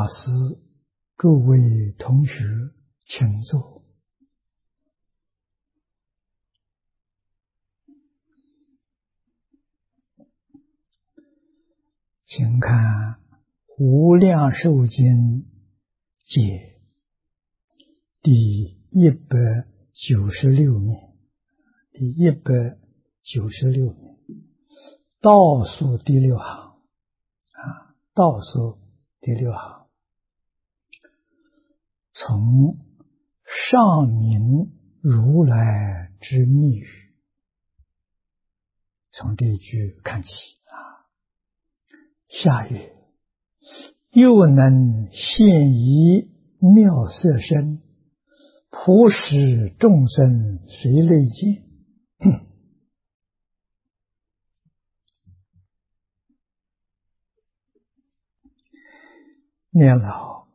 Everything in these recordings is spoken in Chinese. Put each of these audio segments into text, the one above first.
师、诸位同学，请坐。请看《无量寿经》解第196面，第196面，倒数第6行倒数第6行，从上明如来之密语，从这一句看起下曰：又能现一妙色身，普使众生随类见。念老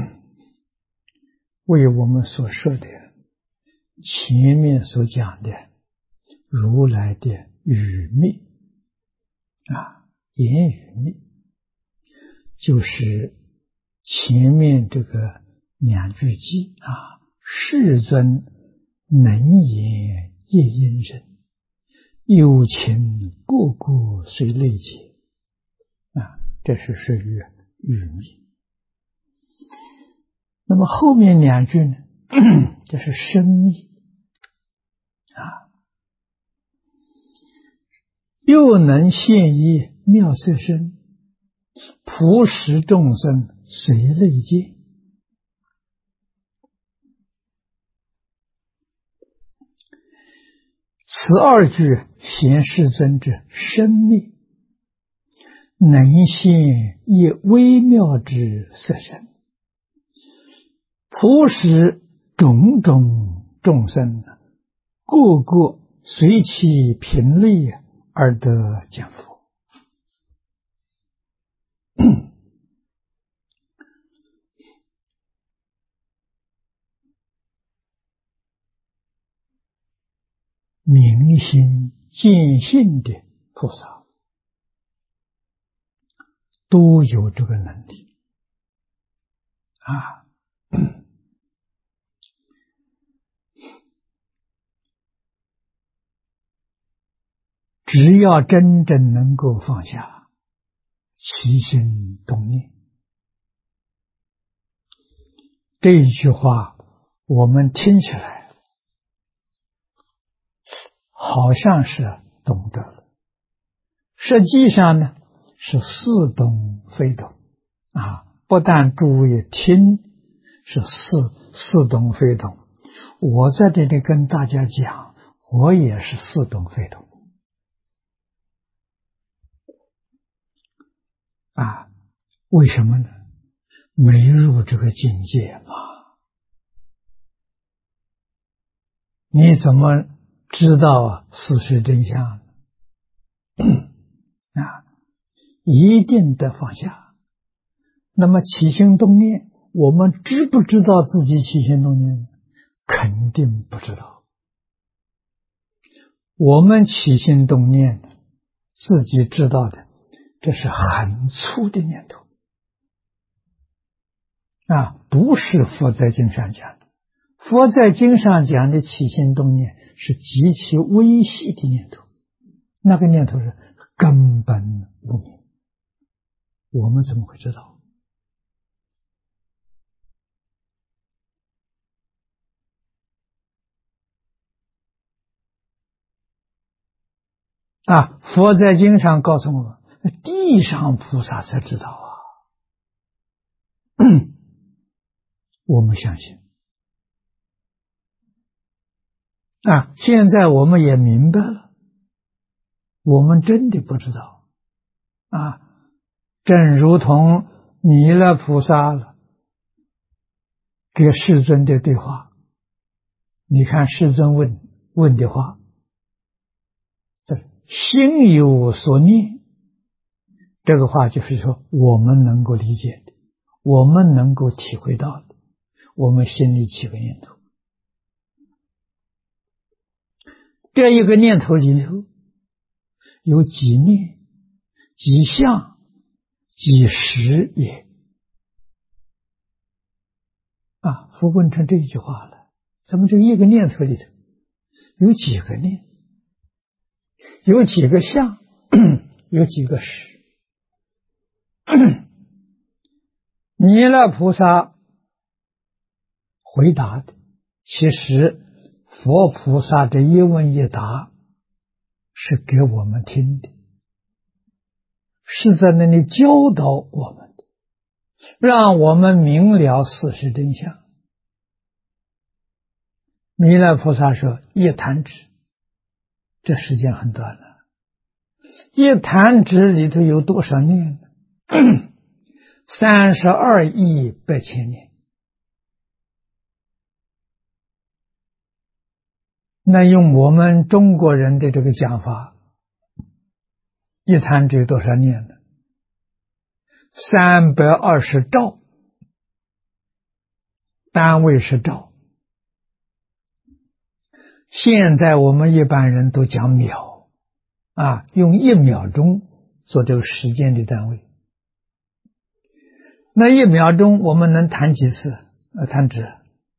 为我们所说的前面所讲的如来的语密言语密，就是前面这个2句偈世尊能言业因人，有情个个随类解这是属于语密。那么后面2句呢，这是声密又能现一妙色身，普使众生随类见。此2句显世尊之声密，能现一微妙之色身，普使种种众生个个随其品类而得见佛。明心见性的菩萨都有这个能力只要真正能够放下起心动念，这一句话我们听起来好像是懂得了，实际上呢是似懂非懂不但诸位听是似懂非懂，我在这里跟大家讲，我也是似懂非懂为什么呢？没入这个境界嘛。你怎么知道事实真相一定得放下。那么起心动念，我们知不知道自己起心动念？肯定不知道。我们起心动念自己知道的，这是很粗的念头不是佛在经上讲的。佛在经上讲的起心动念是极其微细的念头，那个念头是根本无明，我们怎么会知道？佛在经上告诉我，地上菩萨才知道我们相信现在我们也明白了，我们真的不知道正如同弥勒菩萨给世尊的对话，你看世尊问的话，心有所念，这个话就是说我们能够理解的，我们能够体会到的，我们心里起个念头，这一个念头里头有几念、几相、几时也佛问成这一句话了，怎么这一个念头里头有几个念，有几个相，有几个识？弥勒菩萨回答的，其实佛菩萨这一问一答是给我们听的，是在那里教导我们的，让我们明了事实真相。弥勒菩萨说一弹指，这时间很短了，一弹指里头有多少念呢？32亿8千年。那用我们中国人的这个讲法，一弹指有多少念呢？320兆，单位是兆。现在我们一般人都讲秒，用1秒钟做这个时间的单位。那1秒钟我们能弹几次弹指？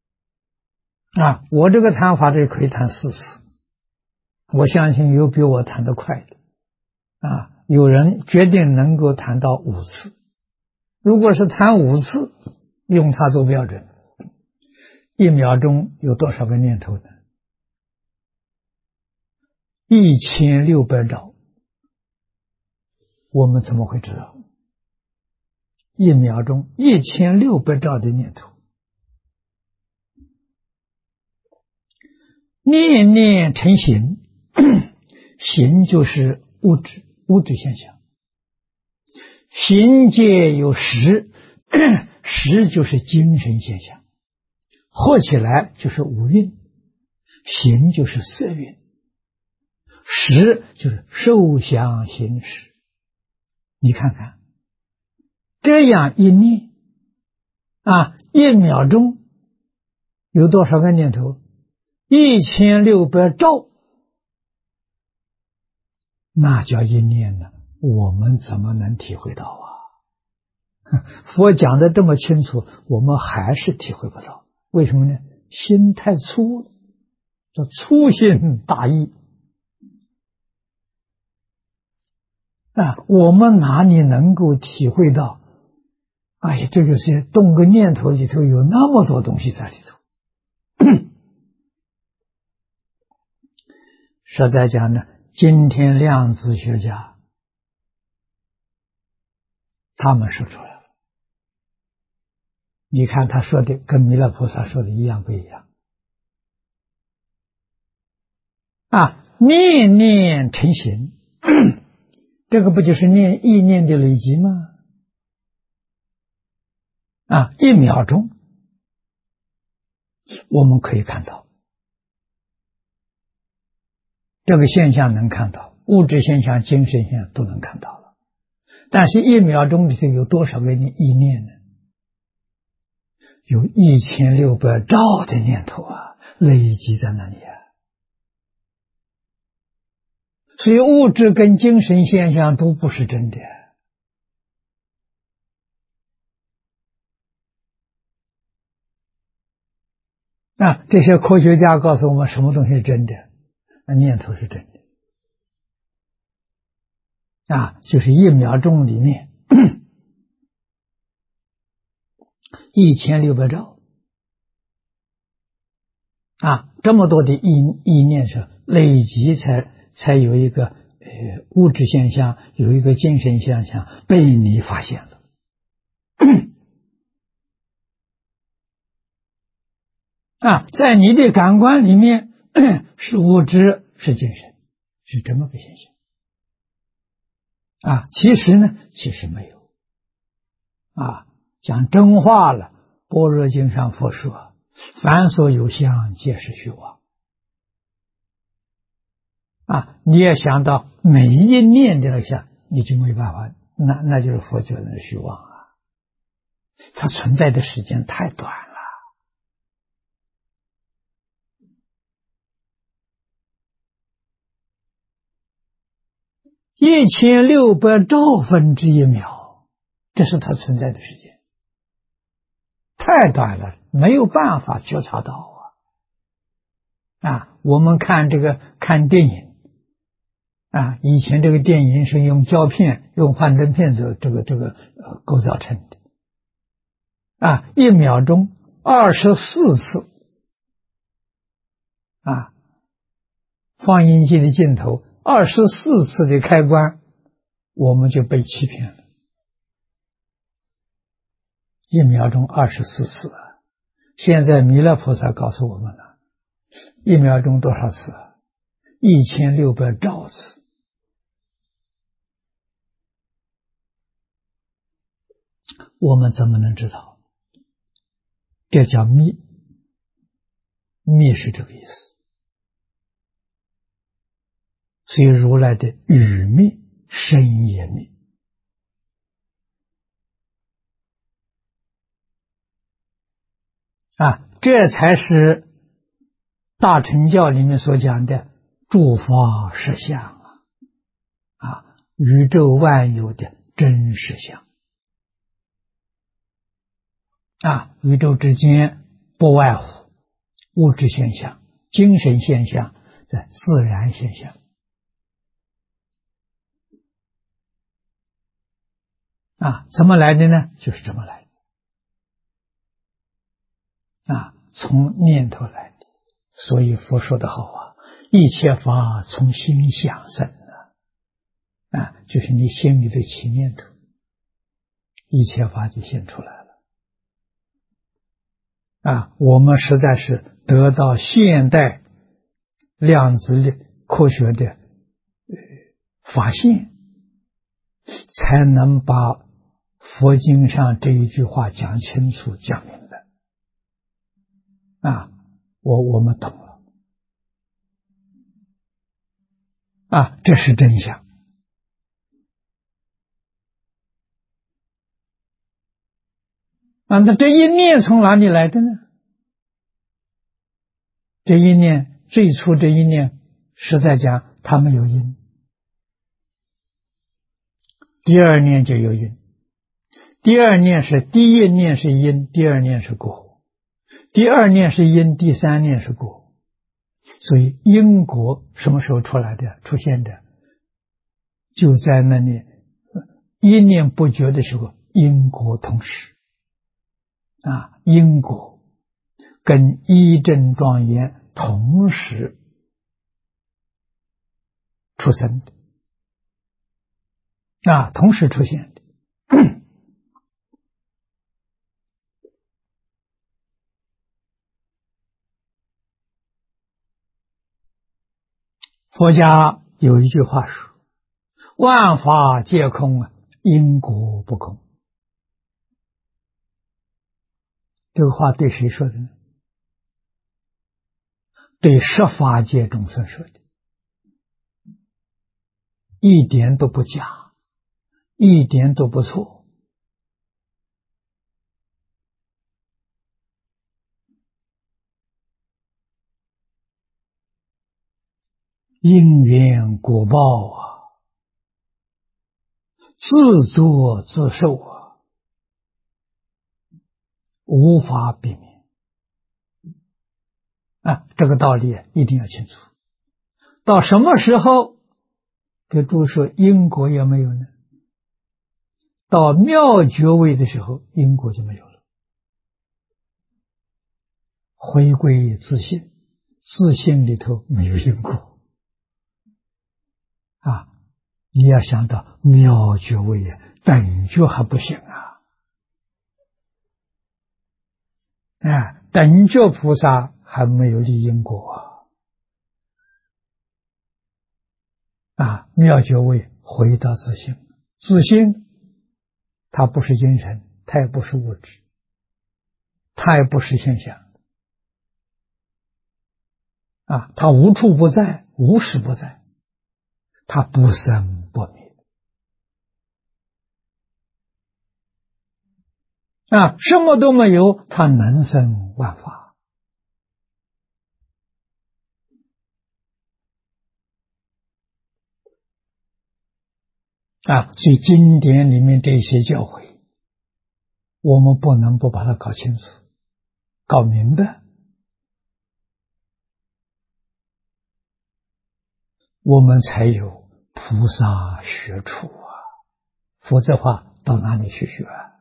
我这个弹法就可以弹4次，我相信有比我弹得快的有人决定能够弹到5次。如果是弹5次，用它做标准，1秒钟有多少个念头呢？1600兆。我们怎么会知道1秒钟1600兆的念头？念念成形，形就是物质现象，形界有识，识就是精神现象，合起来就是五蕴，形就是色蕴，识就是受想行识。你看看这样一念1秒钟有多少个念头？1600兆，那叫一念呢，我们怎么能体会到佛讲的这么清楚，我们还是体会不到。为什么呢？心太粗了，叫粗心大意我们哪里能够体会到这个是动个念头里头有那么多东西在里头实在讲呢，今天量子学家他们说出来了，你看他说的跟弥勒菩萨说的一样不一样念念成形这个不就是意念的累积吗？1秒钟我们可以看到这个现象，能看到物质现象、精神现象都能看到了，但是1秒钟里头有多少个意念呢？有1600兆的念头累积在那里所以物质跟精神现象都不是真的这些科学家告诉我们什么东西是真的？念头是真的就是1秒钟里面1600兆这么多的意念是累积才有一个物质现象，有一个精神现象被你发现了在你的感官里面是物质是精神，是这么个现象其实呢，其实没有讲真话了，般若经上佛说凡所有相皆是虚妄你也想到每一念的那个相，你就没办法，那就是佛教的虚妄它存在的时间太短了1600兆分之1秒，这是它存在的时间。 太短了，没有办法觉察到我们看电影以前这个电影是用胶片、用幻灯片构造成的1秒钟24次放映机的镜头24次的开关，我们就被欺骗了。1秒钟24次现在弥勒菩萨告诉我们了，1秒钟多少次1600兆次。我们怎么能知道？这叫密，密是这个意思。所以如来的语密深也密这才是大乘教里面所讲的诸法实相宇宙万有的真实相宇宙之间不外乎物质现象、精神现象、自然现象怎么来的呢？就是这么来的从念头来的。所以佛说的好一切法从心想生就是你心里的起念头，一切法就现出来了我们实在是得到现代量子科学的发现，才能把佛经上这一句话讲清楚、讲明白我们懂了这是真相那这一念从哪里来的呢？这一念最初这一念实在讲它没有因，第二念就有因。第一念是因，第二念是果，第二念是因，第三念是果。所以因果什么时候出现的？就在那里一念不觉的时候，因果同时因果跟一正庄严同时出生的同时出现的佛家有一句话说，万法皆空因果不空。这个话对谁说的呢？对十法界众生说的，一点都不假，一点都不错。因缘果报自作自受无法避免这个道理一定要清楚。到什么时候给诸说因果也没有呢？到妙觉位的时候，因果就没有了，回归自信，自信里头没有因果你要想到妙觉位等觉还不行等觉菩萨还没有立因果妙觉位回到自信，自信它不是精神，它也不是物质，它也不是现象它无处不在，无时不在，它不生不灭什么都没有，它能生万法所以经典里面这些教诲我们不能不把它搞清楚、搞明白，我们才有菩萨学处啊！否则的话，到哪里去学啊？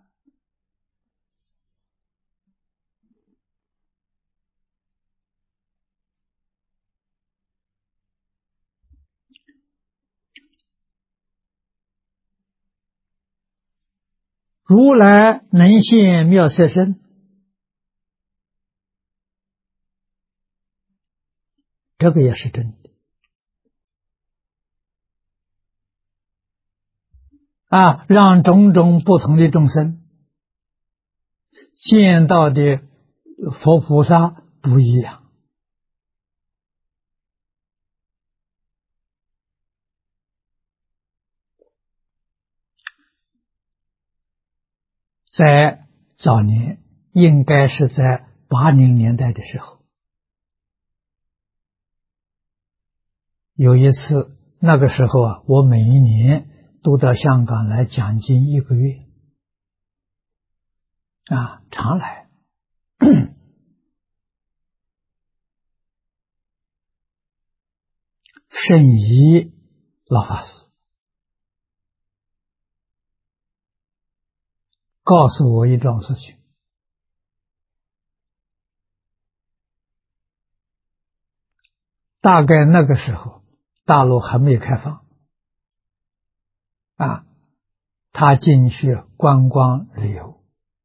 如来能现妙色身，这个也是真的啊！让种种不同的众生见到的佛菩萨不一样。在早年，应该是在80年代的时候，有一次，那个时候啊，我每一年都到香港来讲经1个月，啊，常来。圣仪老法师告诉我一桩事情，大概那个时候大陆还没有开放啊，他进去观光旅游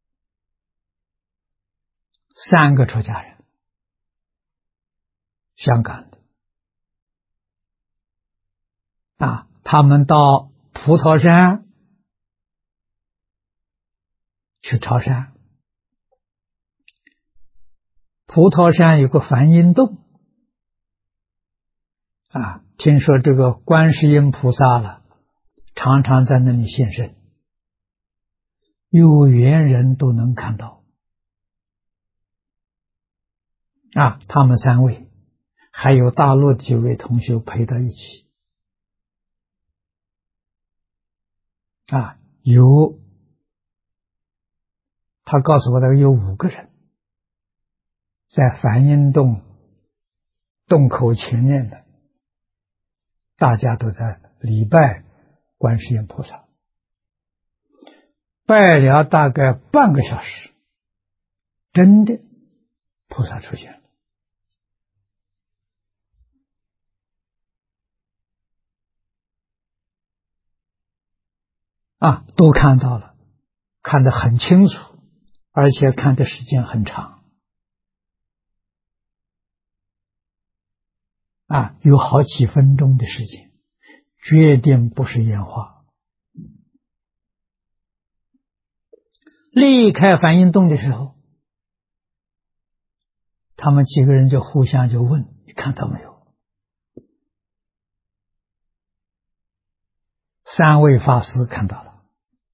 ，3个出家人，香港的啊，他们到葡萄山去朝山，葡萄山有个梵音洞啊，听说这个观世音菩萨了，常常在那里现身，有缘人都能看到啊。他们3位还有大陆几位同学陪到一起啊，他告诉我的有5个人在梵音洞洞口前面的，大家都在礼拜观世音菩萨，拜了大概半个小时，真的菩萨出现了啊，都看到了，看得很清楚，而且看的时间很长啊，有好几分钟的时间，决定不是烟花。离开梵音洞的时候，他们几个人就互相就问：你看到没有？3位法师看到了，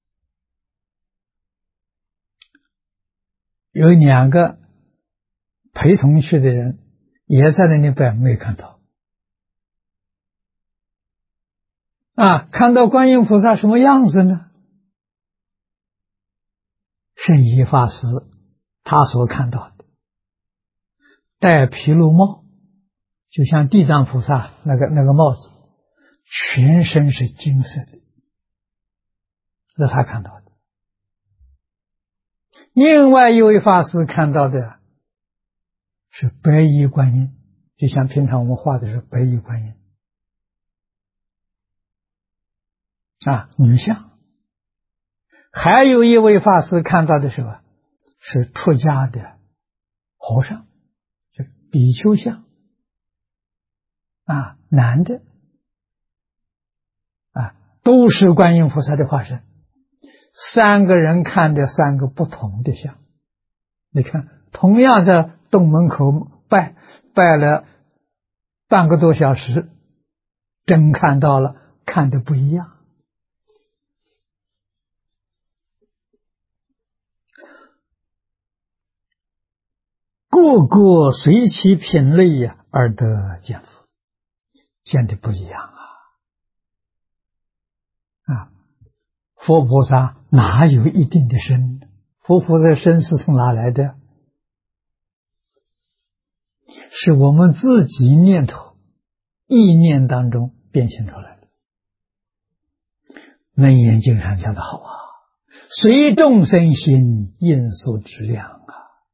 有2个陪同去的人也在那里拜，没看到啊。看到观音菩萨什么样子呢？圣仪法师他所看到的戴毗卢帽，就像地藏菩萨那个帽子，全身是金色的，这是他看到的。另外一位法师看到的是白衣观音，就像平常我们画的是白衣观音啊，女像。还有一位法师看到的是出家的和尚，就比丘像啊，男的啊，都是观音菩萨的化身。3个人看的3个不同的像，你看，同样在洞门口拜了半个多小时，真看到了，看的不一样。个个随其品类呀而得见佛，见的不一样啊！佛菩萨哪有一定的身？ 佛菩萨身是从哪来的？是我们自己念头、意念当中变现出来的。楞严经上讲的好啊，随众生心，应所知量啊。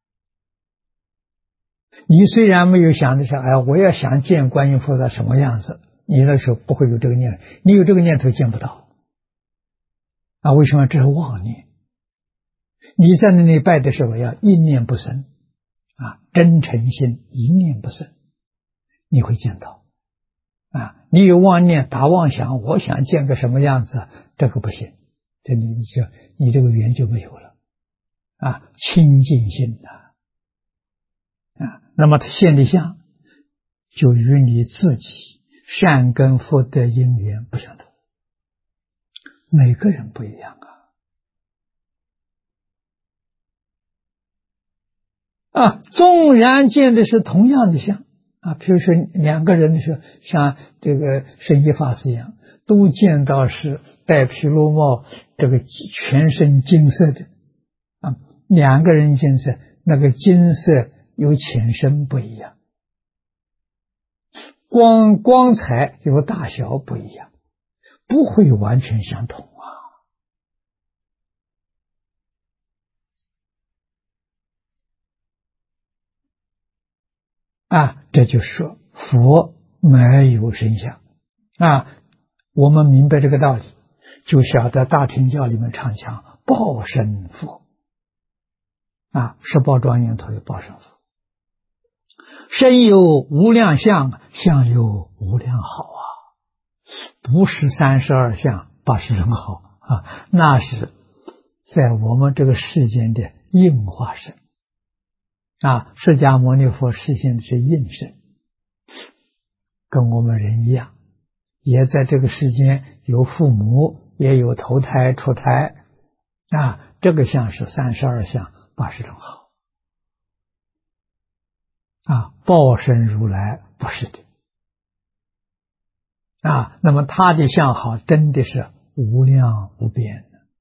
你虽然没有想的是，哎，我要想见观音菩萨什么样子，你那时候不会有这个念头，你有这个念头见不到啊？为什么？这是妄念。你在那里拜的时候要一念不生啊，真诚心一念不生，你会见到啊。你有妄念打妄想，我想见个什么样子，这个不行，这你这个缘就没有了啊。清净心啊，那么他现的相就与你自己善根福德因缘不相同，每个人不一样啊。纵然见的是同样的相啊，比如说两个人的时候，像这个圣依法师一样，都见到是戴毗卢帽，这个全身金色的啊，两个人见是那个金色有浅深不一样，光彩有大小不一样，不会完全相同啊。这就是说佛没有身相啊。我们明白这个道理，就晓得大乘教里面常讲报身佛啊，十报庄严图有报身佛。身有无量相，相有无量好啊，不是32相80人好啊，那是在我们这个世间的应化身啊。释迦牟尼佛实现的是应身，跟我们人一样，也在这个世间有父母，也有投胎出胎啊。这个相是32相80人好啊，报身如来不是的啊。那么他的相好真的是无量无边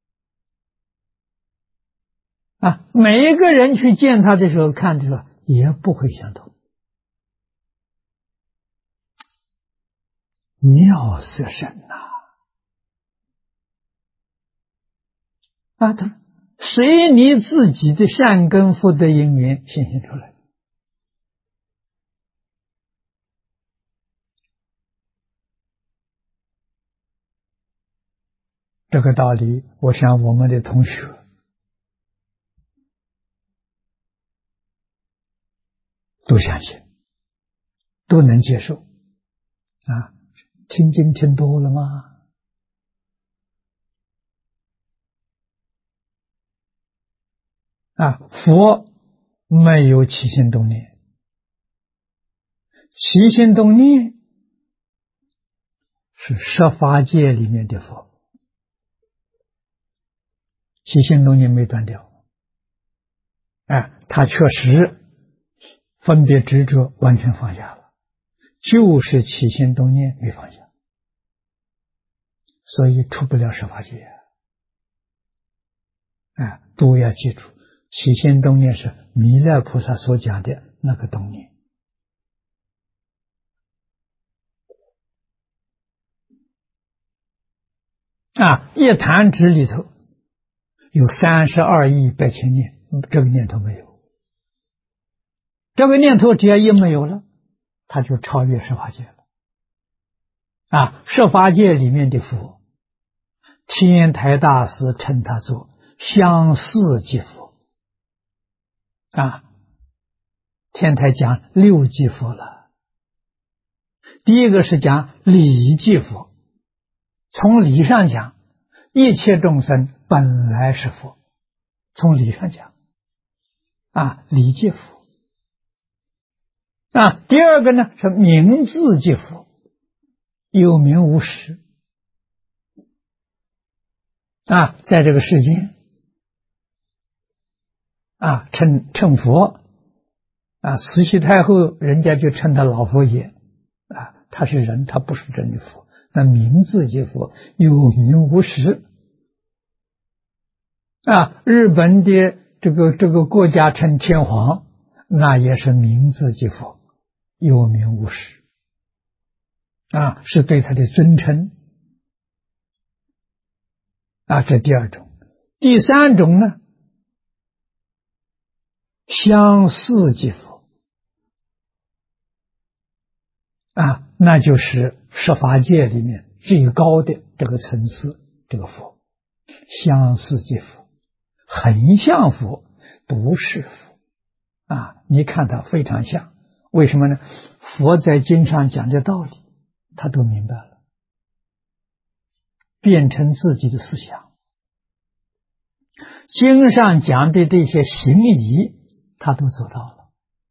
啊。每一个人去见他的时候，看的时候也不会相同，妙色身啊，他随你自己的善根福德因缘显现出来。这个道理，我想我们的同学都相信，都能接受啊。听经听多了吗？啊，佛没有起心动念，起心动念是十法界里面的佛，起心动念没断掉，他确实分别执着完全放下了，就是起心动念没放下，所以出不了十法界都要记住，起心动念是弥勒菩萨所讲的那个动念一弹指里头有32亿8千念，这个念头没有，这个念头只要一没有了，他就超越十法界了十法界里面的佛，天台大师称他做相似即佛天台讲6即佛了。第一个是讲理即佛，从理上讲，一切众生本来是佛，从理上讲理即佛第二个呢是名字即佛，有名无实在这个世间称佛慈禧太后人家就称他老佛爷他是人，他不是真的佛，那名字即佛，有名无实日本的这个国家称天皇，那也是名字即佛，有名无实啊，是对他的尊称啊。这第二种。第三种呢，相似即佛啊，那就是十法界里面最高的这个层次，这个佛相似即佛，很像佛，不是佛啊。你看它非常像，为什么呢？佛在经上讲的道理，他都明白了，变成自己的思想。经上讲的这些行仪，他都做到了。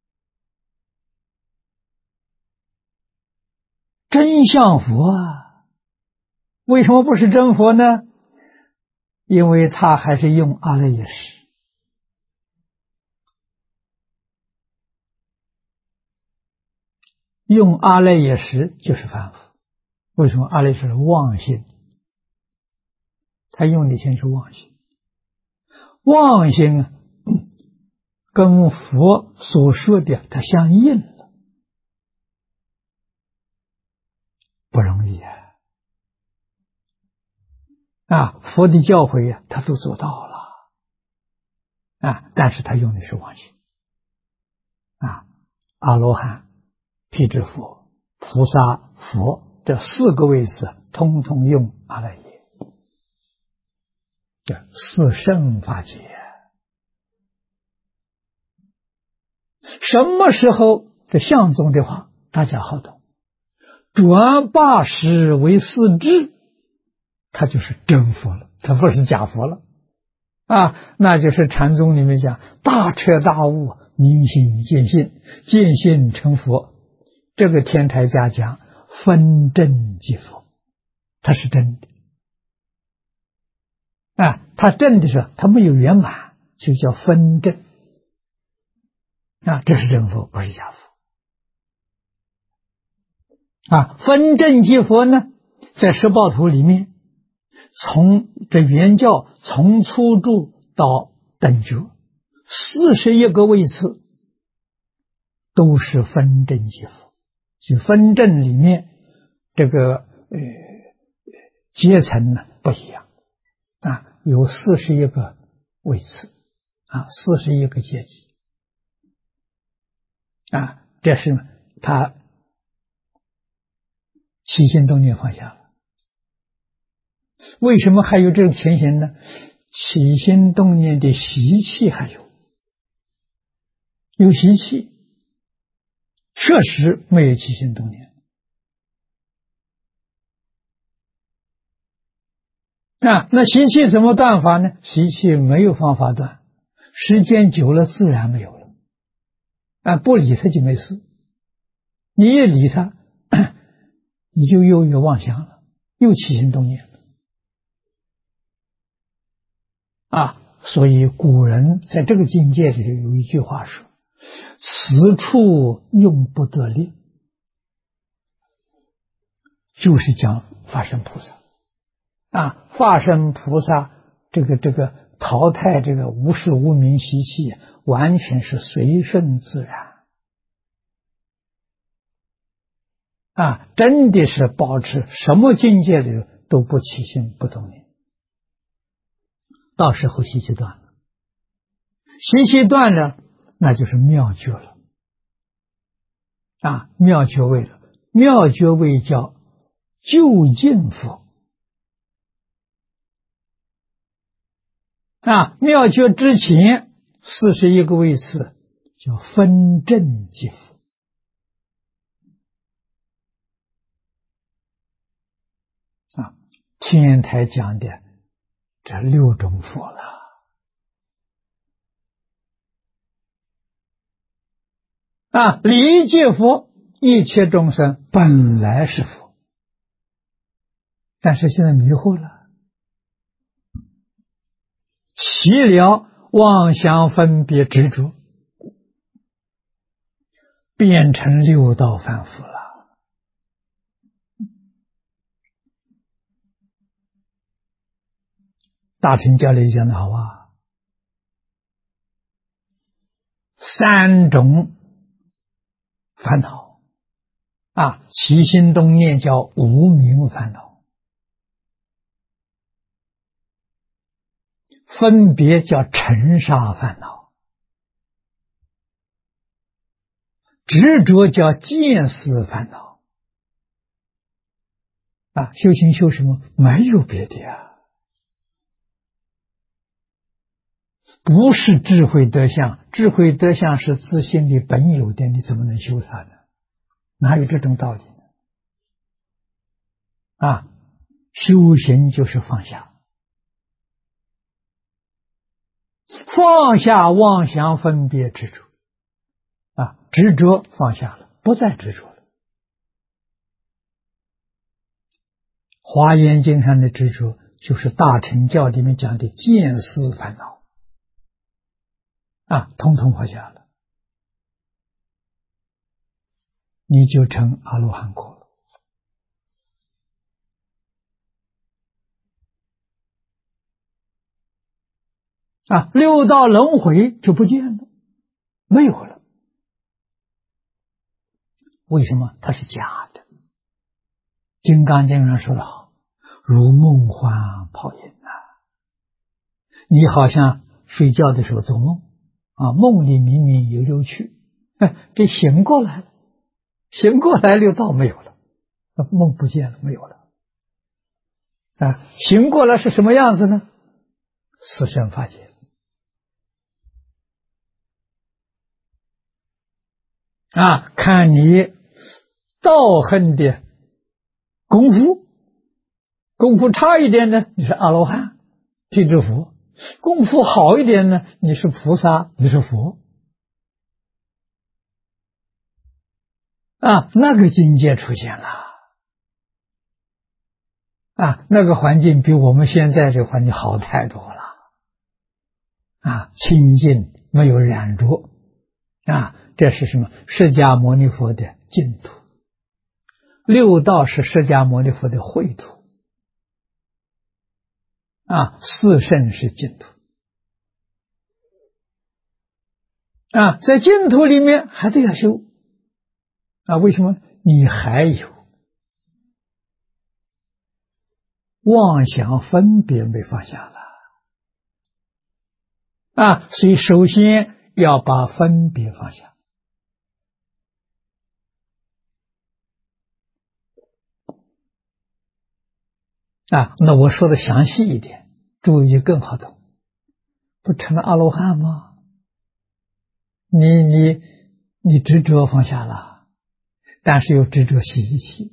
真像佛啊！为什么不是真佛呢？因为他还是用阿赖耶识。用阿赖耶识就是凡夫。为什么？阿赖耶识是妄心，他用的先是妄心。妄心啊，跟佛所说的它相应了，不容易啊！佛的教诲啊，他都做到了啊，但是他用的是妄心啊。阿罗汉、辟支佛、菩萨、佛这四个位置，通通用阿赖耶，这四圣法界。什么时候这相宗的话大家好懂，转八识为四智，他就是真佛了，他不是假佛了啊。那就是禅宗里面讲大彻大悟，明心见性，见性成佛。这个天台家讲分真即佛，他是真的啊。他真的是他没有圆满，就叫分真啊，这是真佛，不是假佛啊。分真即佛呢，在十报图里面，从这原教从初住到等觉41个位次，都是分真即佛。就分真里面这个阶层呢不一样啊，有41个位次啊，41个阶级啊，这是他起心动念放下了。为什么还有这种情形呢？起心动念的习气还有习气，确实没有起心动念啊。那习气怎么断法呢？习气没有方法断，时间久了自然没有了啊，不理他就没事，你一理他，你就又有妄想了，又起心动念了啊。所以古人在这个境界里有一句话说：此处用不得力，就是讲法身菩萨啊。法身菩萨这个淘汰这个无始无明习气，完全是随顺自然啊，真的是保持什么境界里都不起心不动念，到时候习气断了，习气断了，那就是妙觉了啊。妙觉位了，妙觉位叫究竟佛啊。妙觉之前41个位次叫分正即佛啊。天台讲的这6种佛了啊。理界佛，一切众生本来是佛，但是现在迷惑了，起了妄想分别执着，变成六道凡夫了。大乘教里讲的好啊， 三种烦恼起心动念叫无明烦恼，分别叫尘沙烦恼，执着叫见思烦恼修行修什么？没有别的不是智慧德相，智慧德相是自心里本有的，你怎么能修它呢？哪有这种道理呢？修行就是放下，放下妄想分别执着执着放下了，不再执着了。华严经上的执着就是大乘教里面讲的见思烦恼统统放下了，你就成阿罗汉果了六道轮回就不见了，没有了。为什么？它是假的。金刚经上说得好，如梦幻泡影你好像睡觉的时候做梦梦里明明有六趣，这醒过来了，醒过来六道没有了，梦不见了，没有了醒过来是什么样子呢？四圣法界看你道行的功夫差一点呢，你是阿罗汉辟支佛；功夫好一点呢，你是菩萨，你是佛那个境界出现了那个环境比我们现在这个环境好太多了清净没有染着这是什么？释迦牟尼佛的净土，六道是释迦牟尼佛的秽土四圣是净土在净土里面还得要修为什么？你还有妄想分别没放下了所以首先要把分别放下那我说的详细一点，注意就更好懂。不成了阿罗汉吗？你执着放下了，但是又执着习气。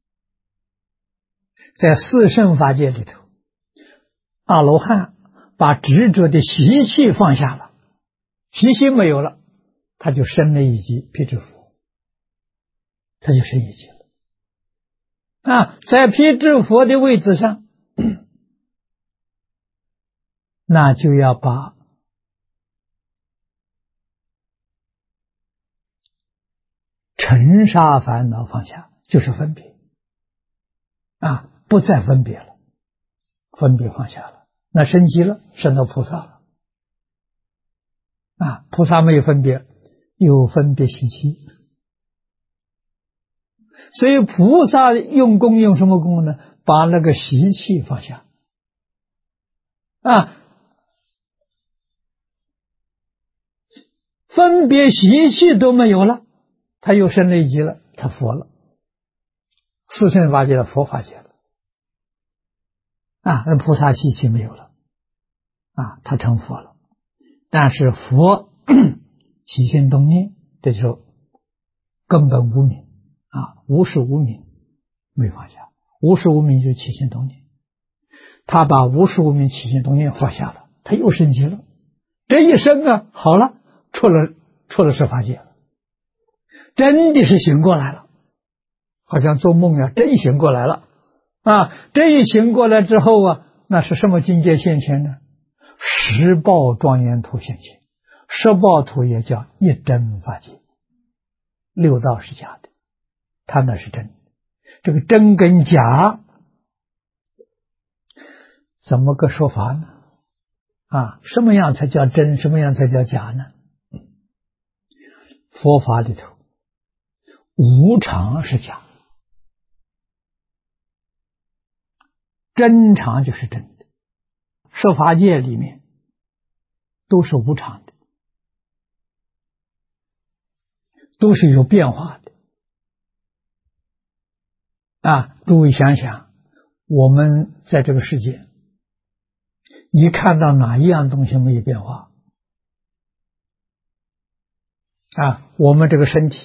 在四圣法界里头，阿罗汉把执着的习气放下了，习气没有了，他就升了一级辟支佛，他就升一级了在辟支佛的位置上那就要把尘沙烦恼放下，就是分别不再分别了，分别放下了，那升级了，升到菩萨了菩萨没有分别，有分别习气，所以菩萨用功用什么功呢？把那个习气放下分别习气都没有了，他又升了一级了，他佛了，四圣法界的佛法界了那菩萨习气没有了他成佛了。但是佛起心动念，这就是根本无明无始无明没放下，无始无明就是起心动念，他把无始无明起心动念放下了，他又升级了，这一升好了，出了十法界了，真的是醒过来了，好像做梦真醒过来了这一醒过来之后那是什么境界现前呢？十报庄严土现前，十报土也叫一真法界，六道是假的，他那是真的。这个真跟假怎么个说法呢？什么样才叫真，什么样才叫假呢？ 佛法里头，无常是假，真常就是真的。设法界里面都是无常的，都是有变化的。诸位想想，我们在这个世界，你看到哪一样东西没有变化？我们这个身体，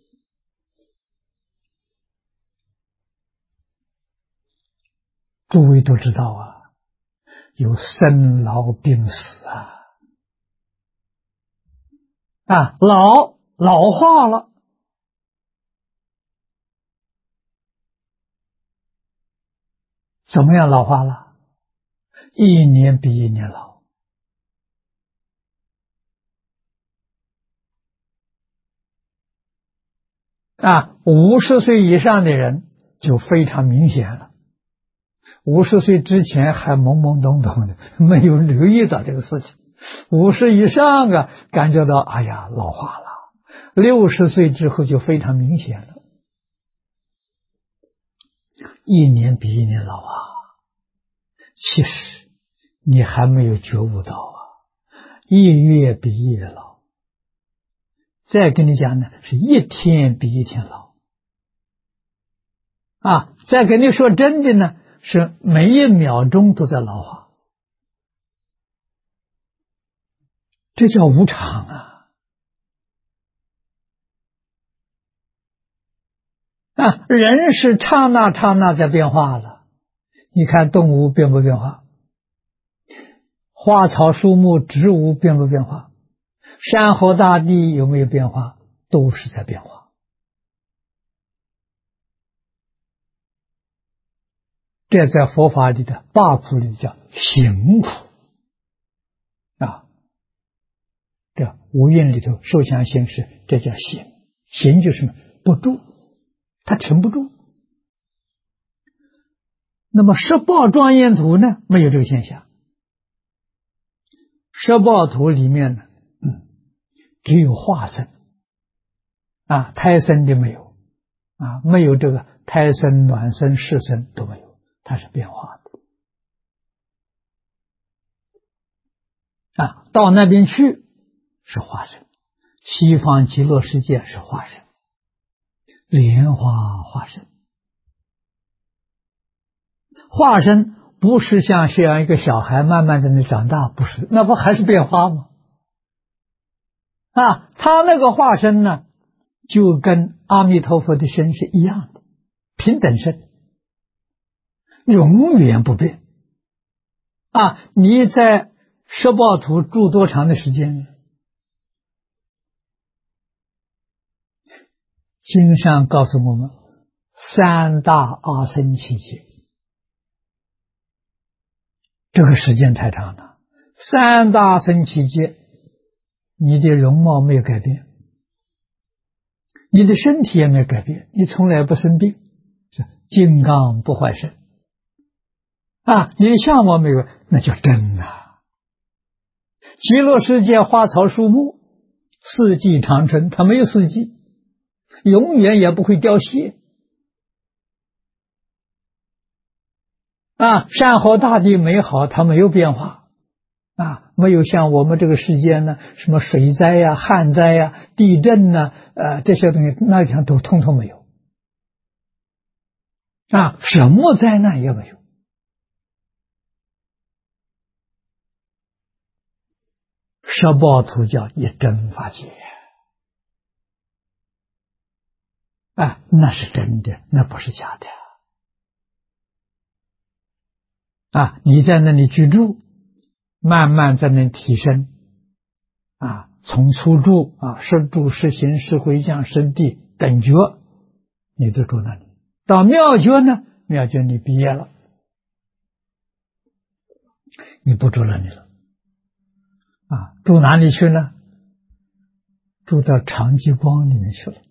诸位都知道有生老病死老化了，怎么样老化了？一年比一年老。50岁以上的人就非常明显了，50岁之前还懵懵懂懂的，没有留意到这个事情。50以上感觉到哎呀老化了，60岁之后就非常明显了，一年比一年老其实你还没有觉悟到一月比一月老。再跟你讲呢，是一天比一天老再跟你说真的呢，是每一秒钟都在老化，这叫无常人是刹那刹那在变化了。你看动物变不变化？花草树木植物变不变化？山河大地有没有变化？都是在变化。这在佛法里的八苦里叫行苦这五蕴里头受想行识，这叫行。行就是什么？不住，它停不住。那么十报庄严图呢，没有这个现象。十报图里面呢，只有化身胎生的没有没有这个胎生、卵生、湿生都没有，它是变化的到那边去是化身，西方极乐世界是化身，莲花化身。化身不是像一个小孩慢慢在那长大，不是，那不还是变化吗？他那个化身呢，就跟阿弥陀佛的身是一样的，平等身，永远不变你在十报图住多长的时间呢？经上告诉我们3大阿僧祇劫，这个时间太长了。3大阿僧祇劫，你的容貌没有改变，你的身体也没有改变，你从来不生病，是金刚不坏身你的相貌没有，那叫真极乐世界花草树木四季长春，它没有四季，永远也不会凋谢山河大地美好，它没有变化没有像我们这个世间呢，什么水灾旱灾地震这些东西那一天都通通没有什么灾难也没有。十报图叫一真法界那是真的，那不是假的你在那里居住，慢慢在那提升从初住识住识行识回向识地等觉，你都住那里。到妙觉呢，妙觉你毕业了，你不住那里了住哪里去呢？住到长极光里面去了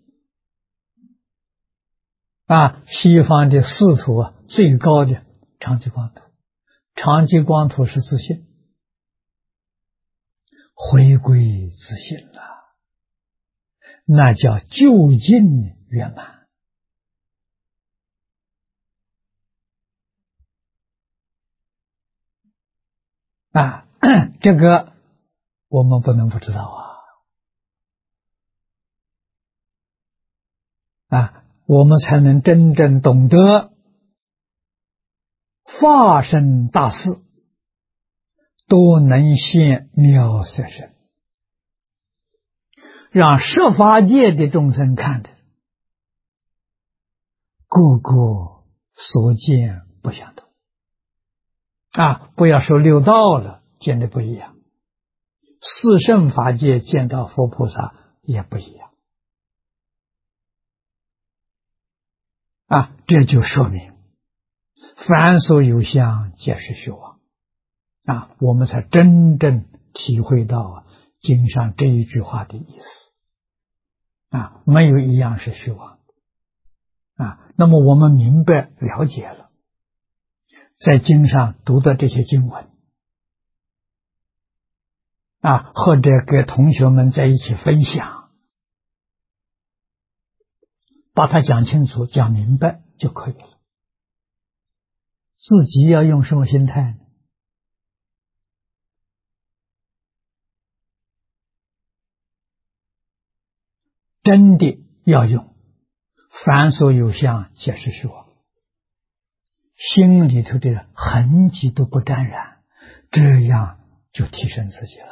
西方的四土最高的长极光土，长极光土是自信，回归自信了， 那叫究竟圆满啊！这个我们不能不知道我们才能真正懂得化身大事都能现妙色身，让十法界的众生看的个个所见不相同不要说六道了，见的不一样，四圣法界见到佛菩萨也不一样这就说明凡所有相皆是虚妄我们才真正体会到经上这一句话的意思没有一样是虚妄那么我们明白了解了，在经上读的这些经文或者跟同学们在一起分享，把它讲清楚讲明白就可以了。自己要用什么心态呢？真的要用凡所有相皆是虚妄，心里头的痕迹都不沾染，这样就提升自己了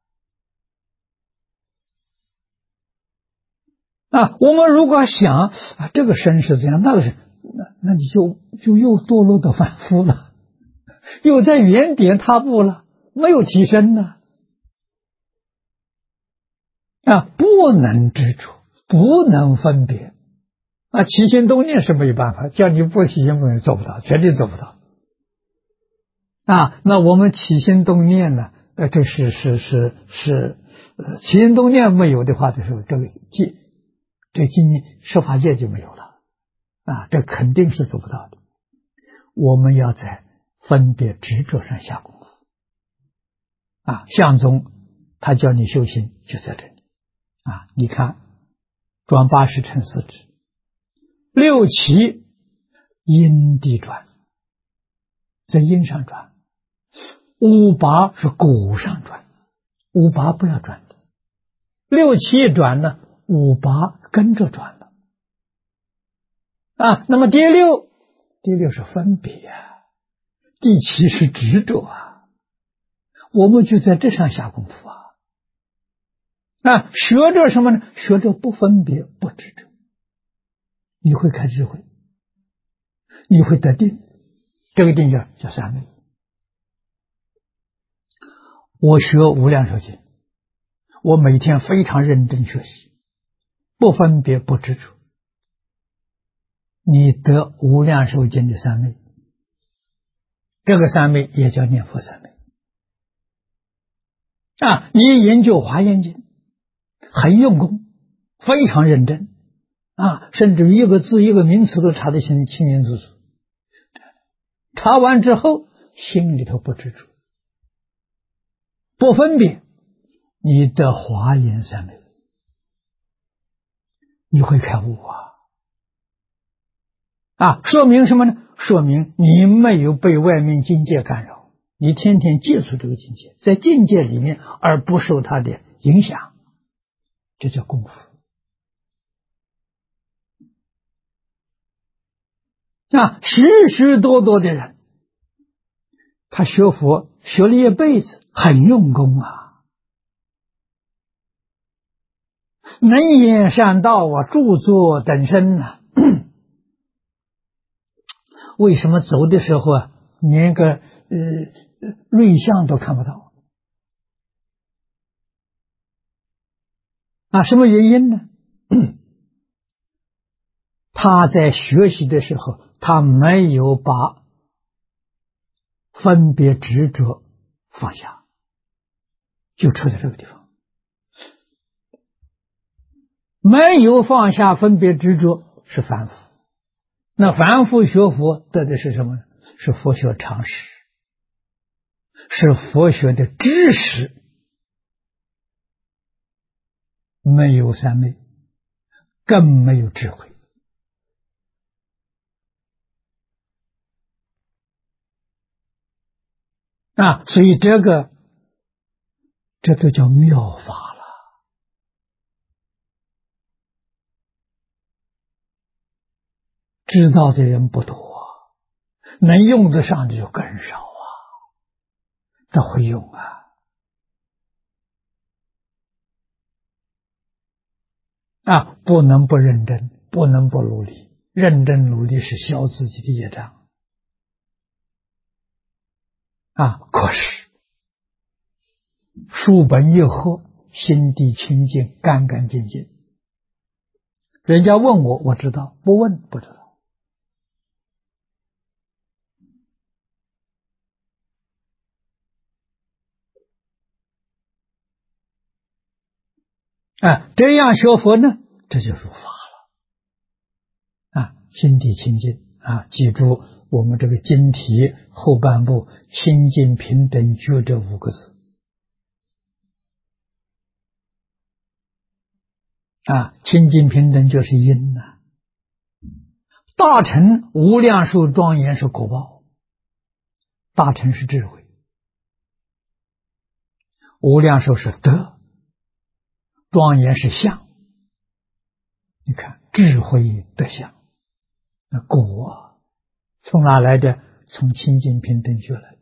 我们如果想这个身是怎样，那个是那你就又堕落的反复了，又在原点踏步了，没有提升呢不能执着，不能分别起心动念是没有办法，叫你不起心动念做不到，绝对做不到那我们起心动念呢这是起心动念没有的话的时候，这十法界就没有了这肯定是做不到的。我们要在分别执着上下功夫相宗他叫你修行就在这里你看转80成4支，6七因地转，在因上转，5八是果上转，5八不要转的，6七一转呢，5八跟着转了那么第六是分别第7是执着我们就在这上下功夫学着什么呢？学着不分别不执着，你会开智慧，你会得定，这个定叫三昧。我学无量寿经，我每天非常认真学习，不分别不执着，你得无量寿经的三昧，这个三昧也叫念佛三昧你研究华严经很用功，非常认真甚至于一个字一个名词都查得清清楚楚，查完之后心里头不执着不分别，你的华严三昧你会开悟说明什么呢？说明你没有被外面境界干扰，你天天接触这个境界，在境界里面而不受它的影响，这叫功夫许许多多的人他学佛学了一辈子，很用功能言善道著作等身为什么走的时候连个瑞相都看不到什么原因呢？他在学习的时候，他没有把分别执着放下，就处在这个地方。没有放下分别执着是凡夫，那凡夫学佛得的是什么呢？是佛学常识，是佛学的知识，没有三昧， 更没有智慧啊！所以这都叫妙法了。知道的人不多啊，能用得上的就更少啊，这会用不能不认真，不能不努力，认真努力是消自己的业障可是书本一合，心地清净，干干净净。人家问我知道；不问不知道。这样学佛呢，这就入法了心地清净记住我们这个经题后半部清净平等觉这5个字清净平等就是因大乘无量寿庄严是果报，大乘是智慧，无量寿是德，庄严是相。你看智慧德相，那果从哪来的？从清净平等学来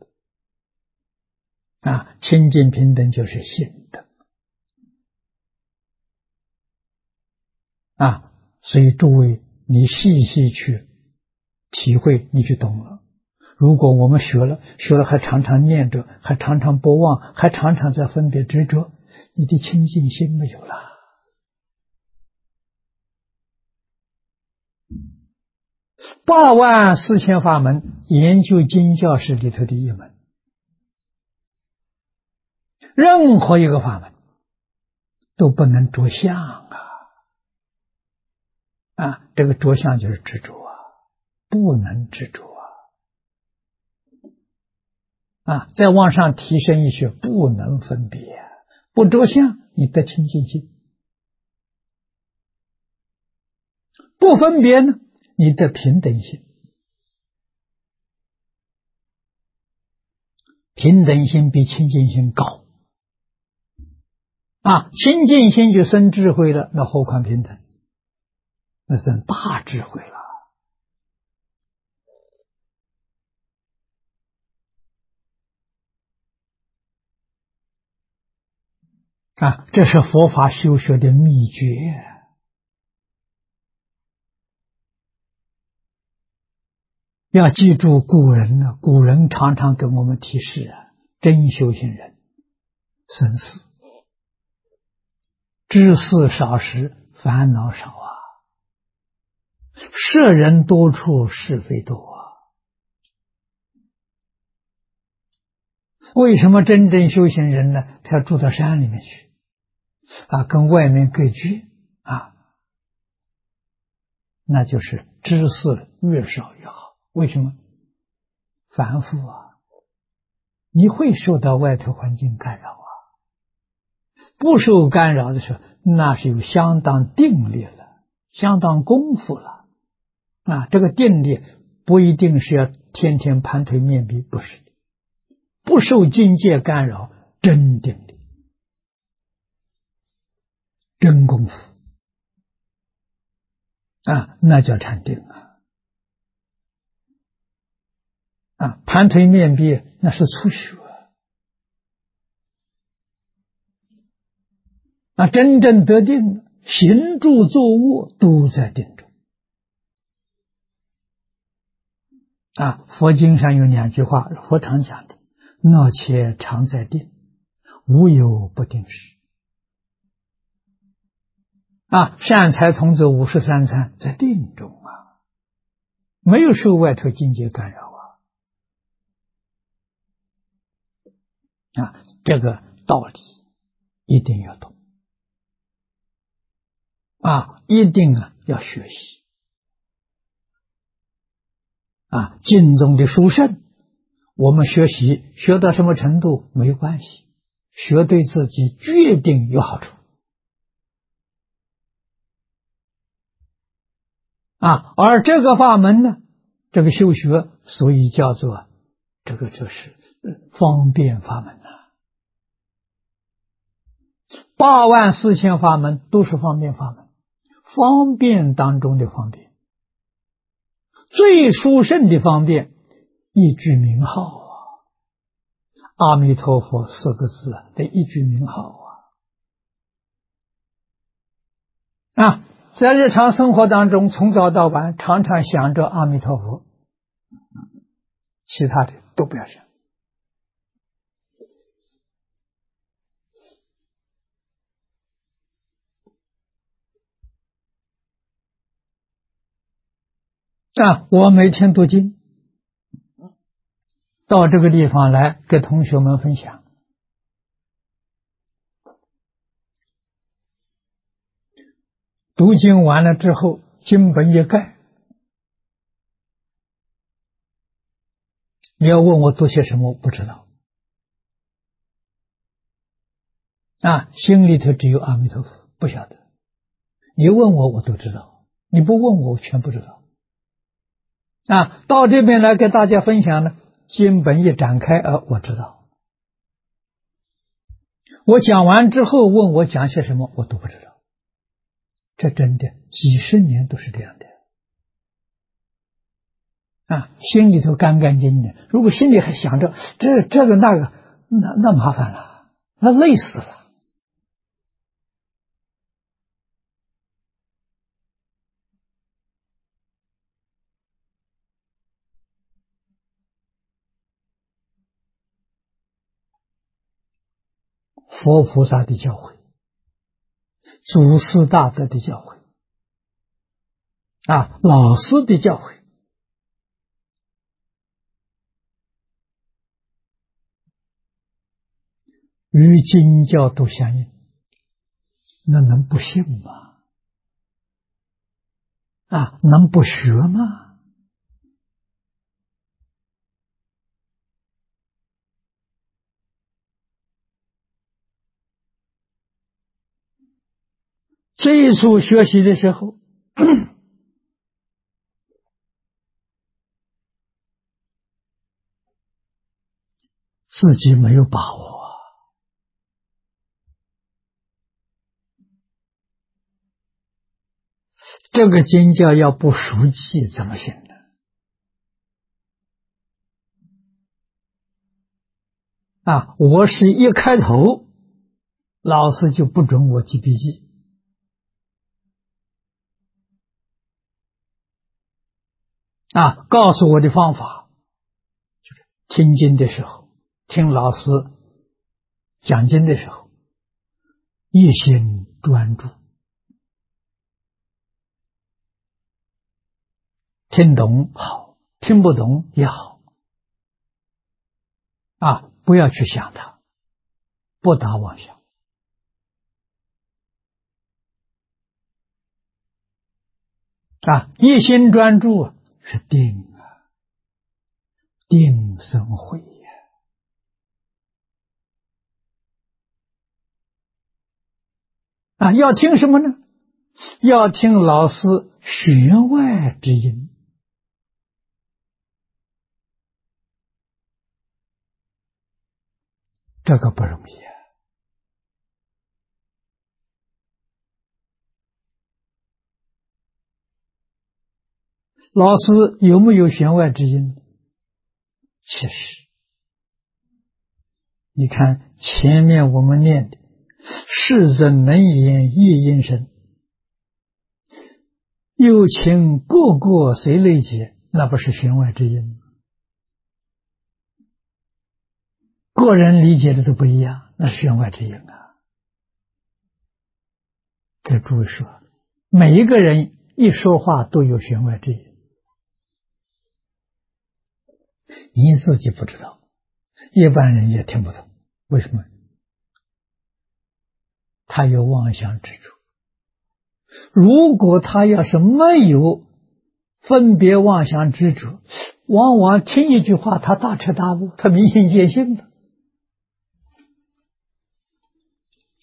的清净平等就是性德所以诸位你细细去体会，你就懂了。如果我们学了还常常念着，还常常不忘，还常常在分别执着，你的清净心没有了。84000法门，研究经教是里头的一门。任何一个法门都不能着相这个着相就是执着不能执着再往上提升一些，不能分别，不着相，你得清净心；不分别呢，你得平等心。平等心比清净心高清净心就生智慧了，那何况平等？那生大智慧了这是佛法修学的秘诀。要记住古人常常给我们提示真修行人生死知事少时，烦恼少摄人多处，是非多为什么真正修行人呢？他要住到山里面去跟外面隔绝那就是知识越少越好。为什么？凡夫你会受到外头环境干扰不受干扰的时候，那是有相当定力了，相当功夫了这个定力不一定是要天天盘腿面壁，不是的，不受境界干扰，真定力，真功夫那叫禅定盘腿面壁那是初学真正得定，行住坐卧都在定中佛经上有2句话，佛常讲的：那且常在定，无有不定时善财童子53参在定中没有受外头境界干扰这个道理一定要懂一定要学习经中的殊胜，我们学习学到什么程度没关系，学对自己决定有好处而这个法门呢，这个修学，所以叫做这个就是方便法门84000法门都是方便法门，方便当中的方便，最殊胜的方便，一句名号阿弥陀佛4个字的一句名号在日常生活当中，从早到晚常常想着阿弥陀佛，其他的都不要想。我每天读经，到这个地方来给同学们分享。读经完了之后，经本一概，你要问我读些什么，不知道。心里头只有阿弥陀佛，不晓得。你问我，我都知道；你不问我，我全不知道。到这边来给大家分享呢，经本一展开，我知道。我讲完之后，问我讲些什么，我都不知道。这真的几十年都是这样的心里头干干净净的。如果心里还想着这个那个，那麻烦了，那累死了。佛菩萨的教诲，祖师大德的教诲，老师的教诲，与经教都相应，那能不信吗？能不学吗？最初学习的时候自己没有把握这个经教要不熟记怎么行呢？我是一开头，老师就不准我记笔记。告诉我的方法，就是听经的时候，听老师讲经的时候，一心专注，听懂好，听不懂也好，不要去想它，不打妄想。一心专注是定定生慧要听什么呢？要听老师弦外之音。这个不容易老师有没有弦外之音？其实你看前面我们念的世尊能言一音声，有情个个随类解，那不是弦外之音吗？个人理解的都不一样，那是弦外之音给诸位说，每一个人一说话都有弦外之音，你自己不知道，一般人也听不懂。为什么？他有妄想执着。如果他要是没有分别妄想执着，往往听一句话他大彻大悟，他明心见性的。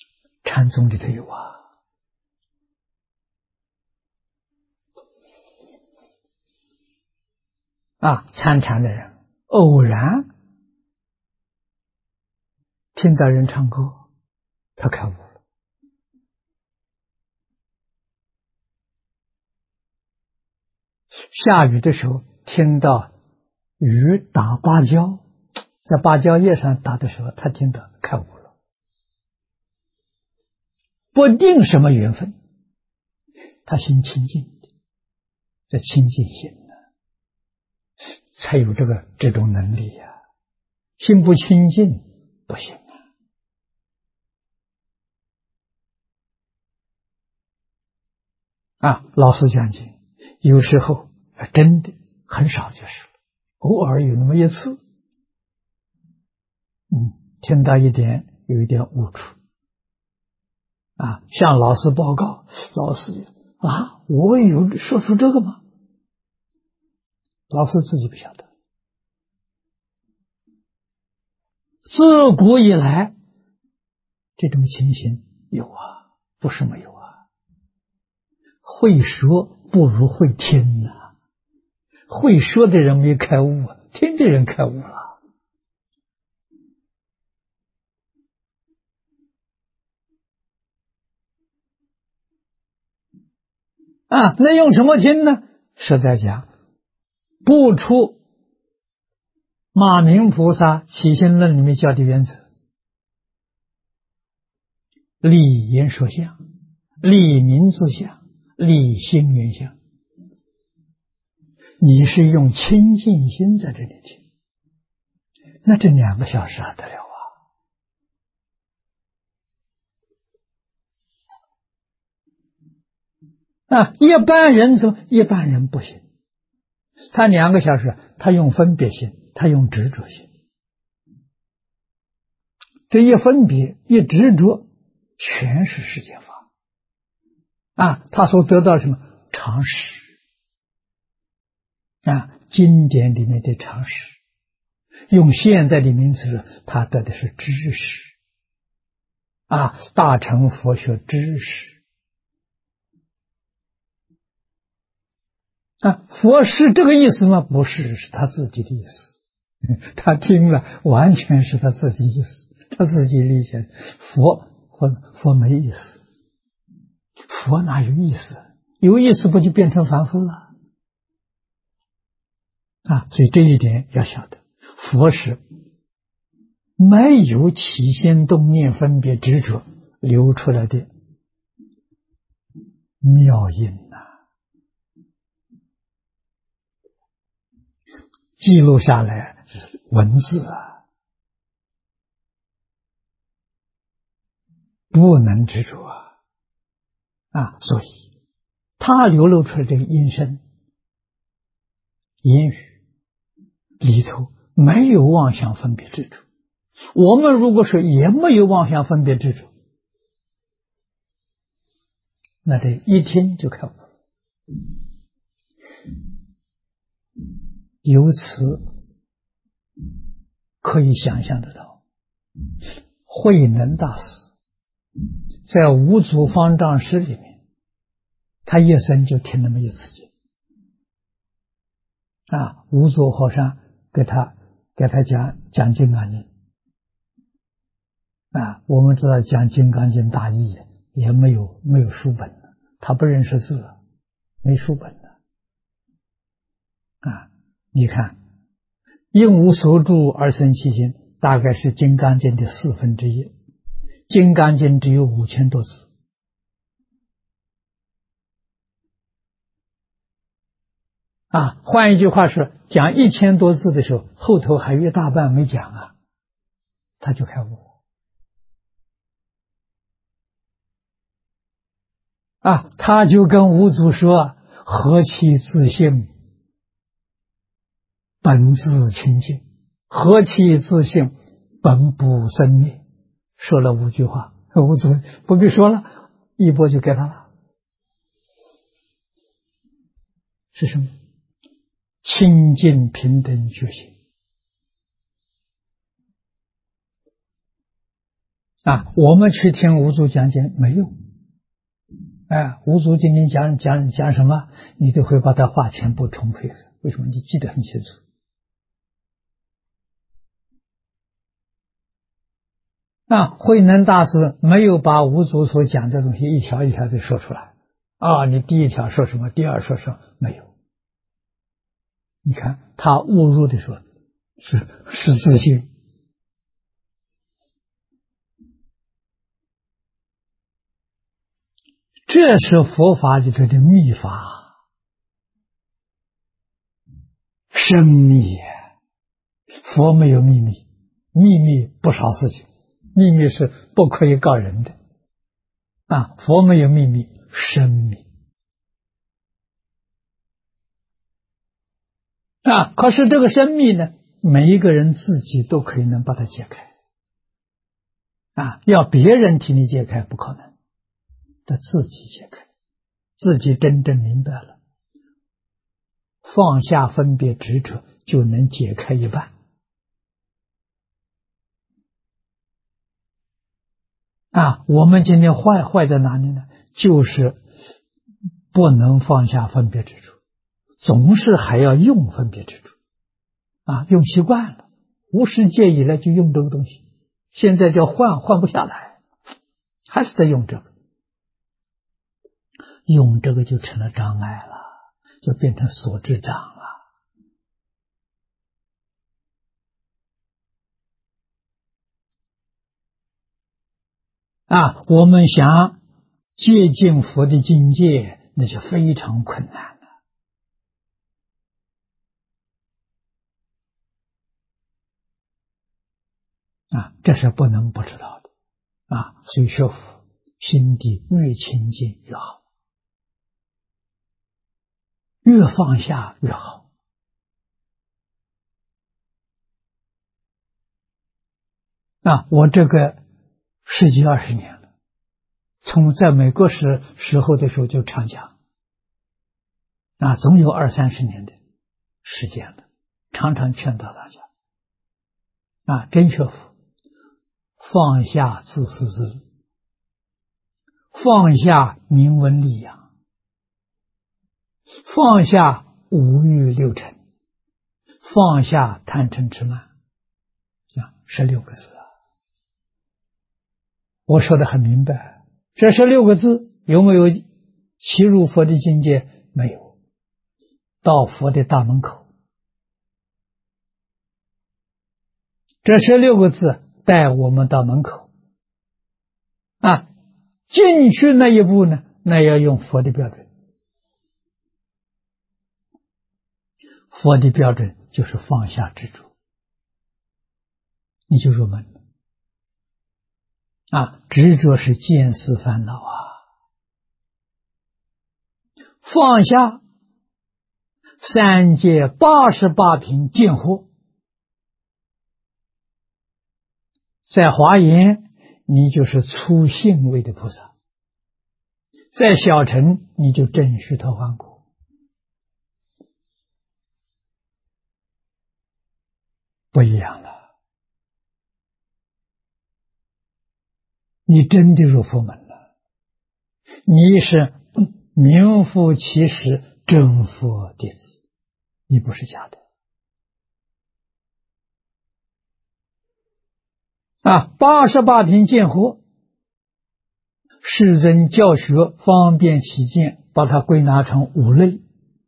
禅宗里头有参禅的人偶然听到人唱歌，他开悟了。下雨的时候听到雨打芭蕉，在芭蕉叶上打的时候，他听到开悟了。不定什么缘分，他心清净的，这清净心呢，才有这种能力呀。心不清净不行老师讲经，有时候真的很少就是了，偶尔有那么一次，听到有一点误触向老师报告，老师我有说出这个吗？老师自己不晓得。自古以来，这种情形有不是没有会说不如会听会说的人没开悟听的人开悟了。那用什么听呢？实在讲，不出马明菩萨起心论里面教的原则：立言说相，立名字相，立心缘相。你是用清净心在这里听，那这2个小时得了一般人不行，他2个小时，他用分别心，他用执着心。这一分别一执着，全是世间法他所得到什么常识经典里面的常识，用现在的名词，他得的是知识大乘佛学知识佛是这个意思吗？不是，是他自己的意思。他听了完全是他自己意思，他自己理解。佛没意思，佛哪有意思？有意思不就变成凡夫了所以这一点要晓得，佛是没有起心动念分别执着流出来的妙音记录下来是文字不能执着所以他流露出来这个音声言语里头没有妄想分别执着。我们如果说也没有妄想分别执着，那得一听就开悟。由此可以想象得到，慧能大师在五祖方丈室里面，他一生就听那么一次经五祖和尚给他讲金刚经我们知道讲金刚经大义也没有书本的，他不认识字，没书本的你看应无所住而生其心，大概是金刚经的1/4。金刚经只有5000多字换一句话说，讲1000多字的时候，后头还有一大半没讲他就开悟他就跟五祖说：何其自性，本自清净；何其自性，本不生灭。说了5句话，五祖不必说了，一钵就给他了。是什么？清净平等觉醒我们去听五祖讲经没用哎，五祖今天讲什么，你都会把它话全部重复。为什么？你记得很清楚。慧能大师没有把五祖所讲的东西一条一条的说出来。你第一条说什么，第二说什么，没有。你看他误入的时候是自信。这是佛法里头的秘法，深秘。佛没有秘密，秘密不少事情，秘密是不可以告人的。佛没有秘密，深秘。可是这个深秘呢，每一个人自己都可以能把它解开。要别人替你解开不可能，得自己解开，自己真正明白了，放下分别执着，就能解开一半。我们今天坏在哪里呢？就是不能放下分别执着，总是还要用分别执着。用习惯了，无始界以来就用这个东西，现在叫换不下来，还是得用这个。用这个就成了障碍了，就变成所知障了。我们想接近佛的境界，那就非常困难了。这是不能不知道的。所以学佛心地越清净越好，越放下越好。我这个10几20年了，从在美国时候的时候就常讲，总有20、30年的时间了，常常劝导大家，真学佛，放下自私自利，放下名闻利养，放下五欲六尘，放下贪嗔痴慢，16个字我说的很明白。这16个字有没有契入佛的境界？没有。到佛的大门口，这16个字带我们到门口。进去那一步呢，那要用佛的标准。佛的标准就是放下执着，你就入门了。执着是见思烦恼放下三界88品见惑，在华严你就是初信位的菩萨，在小乘你就正须陀洹果。不一样了，你真的入佛门了，你是名副其实真佛弟子，你不是假的。88品见惑，世尊教学方便起见，把它归纳成5类，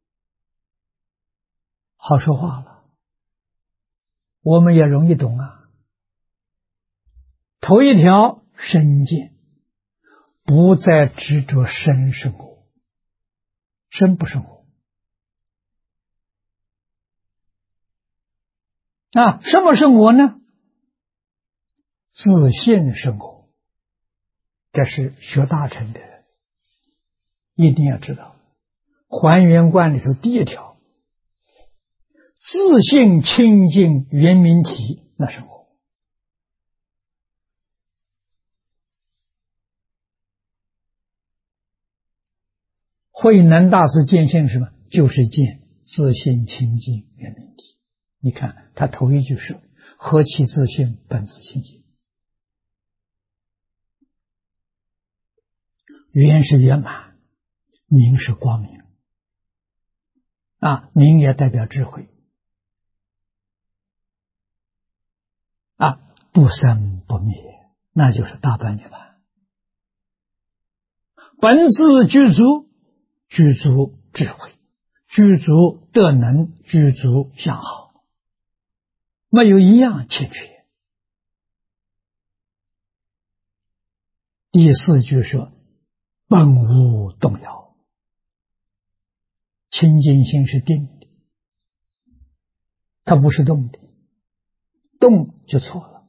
好说话了，我们也容易懂头一条身见，不再执着身是我，身不是我。什么是我呢？自信是我，这是学大乘的人一定要知道。还原观里头第一条，自信清净圆明体，那是我。慧能大师见性是什么？就是见自信清净圆明体。你看他头一句是何其自信，本自清净。圆是圆满， 明是光明啊，明也代表智慧啊，不生不灭，那就是大般涅槃。本自具足，具足智慧，具足德能，具足相好，没有一样欠缺。第四句说本无动摇，清净心是定的，它不是动的，动就错了。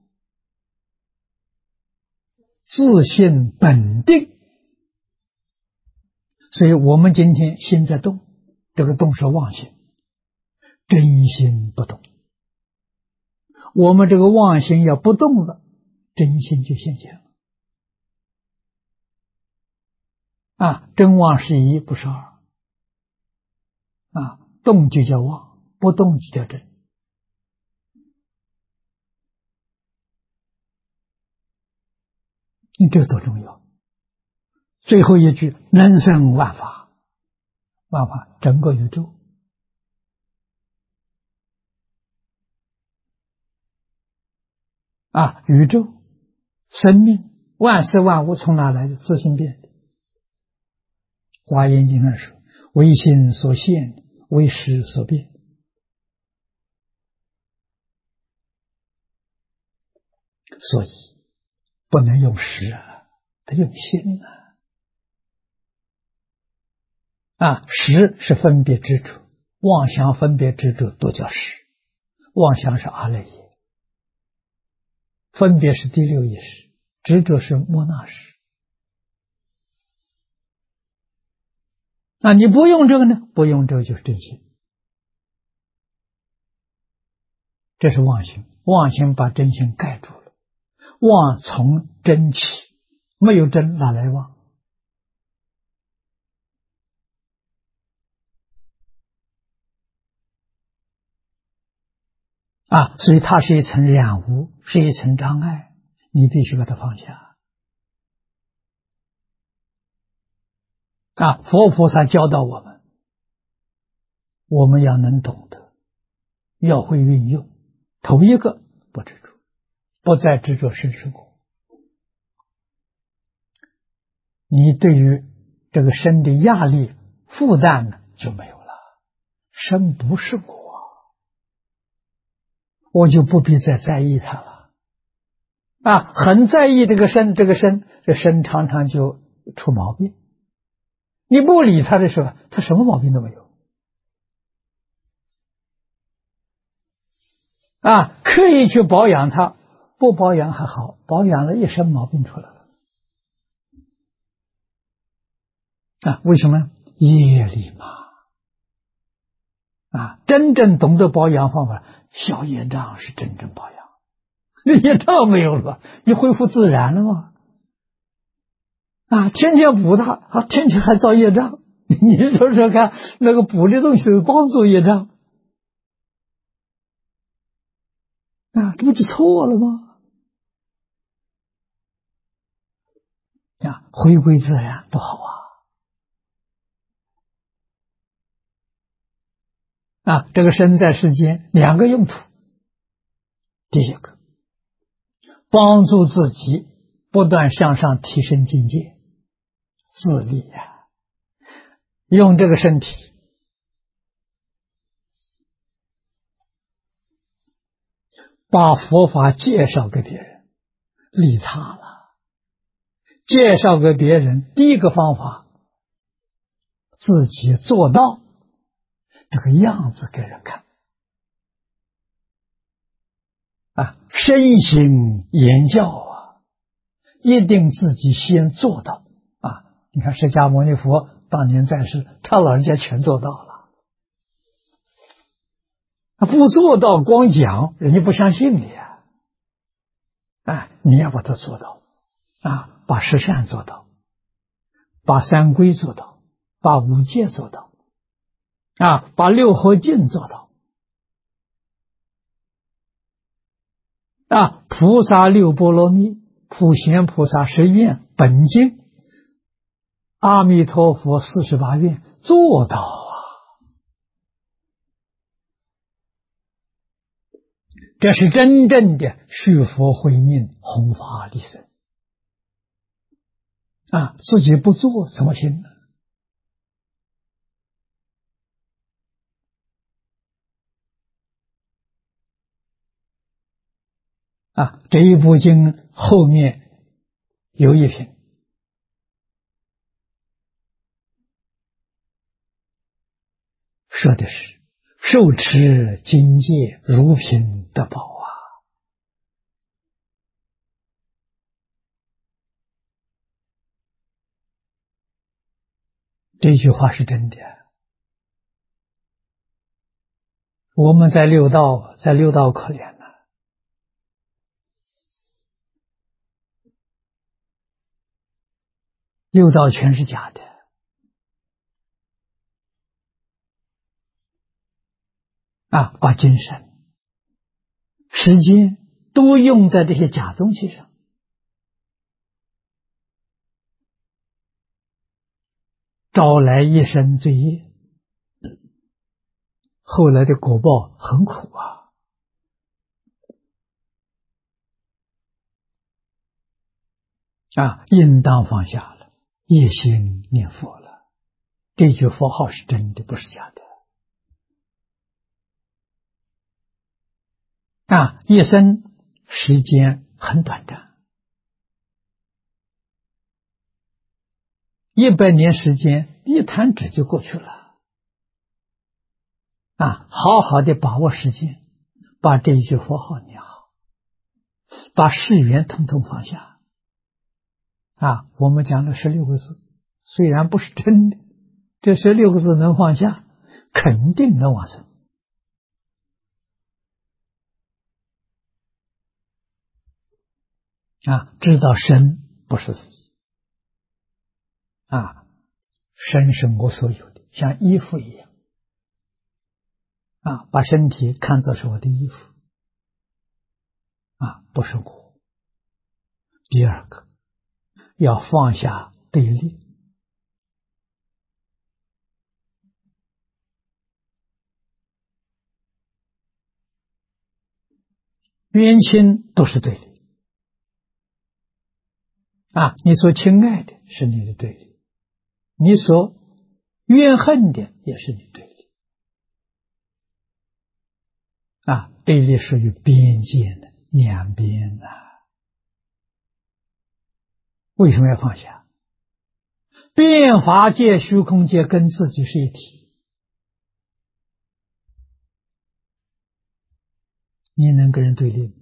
自性本定，所以我们今天心在动，这个动是妄心，真心不动。我们这个妄心要不动了，真心就现前了啊！真妄是一，不是二啊！动就叫妄，不动就叫真。你这个多重要！最后一句能生万法，万法整个宇宙啊，宇宙生命万事万物从哪来的？自性变的。华严经上说为心所现，为识所变。所以不能用识啊，得用心啊！识是分别执着，妄想分别执着都叫识。妄想是阿赖耶，分别是第六意识，执着是末那识。那你不用这个呢？不用这个就是真心，这是妄心。妄心把真心盖住了，妄从真起，没有真哪来妄啊？所以它是一层染污，是一层障碍，你必须把它放下啊！佛菩萨教导我们，我们要能懂得，要会运用。头一个不执着，不再执着生是我。你对于这个身的压力负担呢就没有了，身不是我就不必再在意它了啊！很在意这个身，这身常常就出毛病。你不理它的时候，它什么毛病都没有啊！刻意去保养它，不保养还好，保养了一身毛病出来了啊！为什么？业力嘛啊！真正懂得保养方法，消业障是真正保养。那业障没有了，你恢复自然了吗？啊，天天补它，啊，天天还造业障。你说说看，那个补的东西帮助业障啊，这不就错了吗？啊，回归自然多好啊！这个身在世间两个用途，第一个帮助自己不断向上提升境界，自立啊，用这个身体把佛法介绍给别人，利他了。介绍给别人，第一个方法，自己做到这个样子给人看啊，身行言教啊，一定自己先做到啊。你看释迦牟尼佛当年在世，他老人家全做到了，不做到光讲，人家不相信你啊。哎，你要把它做到啊，把十善做到，把三规做到，把五戒做到啊，把六合敬做到啊，菩萨六波罗蜜，普贤菩萨十愿本经阿弥陀佛48愿做到啊！这是真正的续佛慧命，弘法利生啊！自己不做怎么行呢？啊，这一部经后面有一品，说的是受持经戒如品得宝啊！这句话是真的。我们在六道可怜了，六道全是假的啊！把精神、时间都用在这些假东西上，招来一身罪业，后来的果报很苦啊！啊，应当放下了，一心念佛了。这句佛号是真的，不是假的。啊，一生时间很短暂，100年时间一弹指就过去了。啊，好好的把握时间，把这一句佛号念好，把世缘统统放下。啊，我们讲的16个字，虽然不是真的，这16个字能放下，肯定能往生。啊，知道身不是自己，啊，身是我所有的，像衣服一样，啊，把身体看作是我的衣服，啊，不是我。第二个，要放下对立，冤亲都是对立。啊，你所亲爱的是你的对立，你所怨恨的也是你对立。啊，对立属于边界的两边的。为什么要放下？变法界、虚空界跟自己是一体，你能跟人对立吗？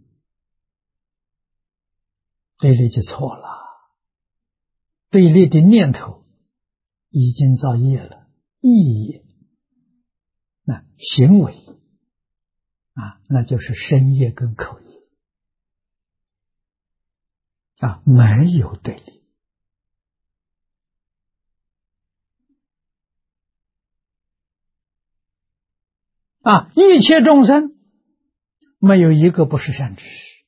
对立就错了。对立的念头已经造业了，意业，那行为啊，那就是身业跟口业啊，没有对立啊，一切众生没有一个不是善知识，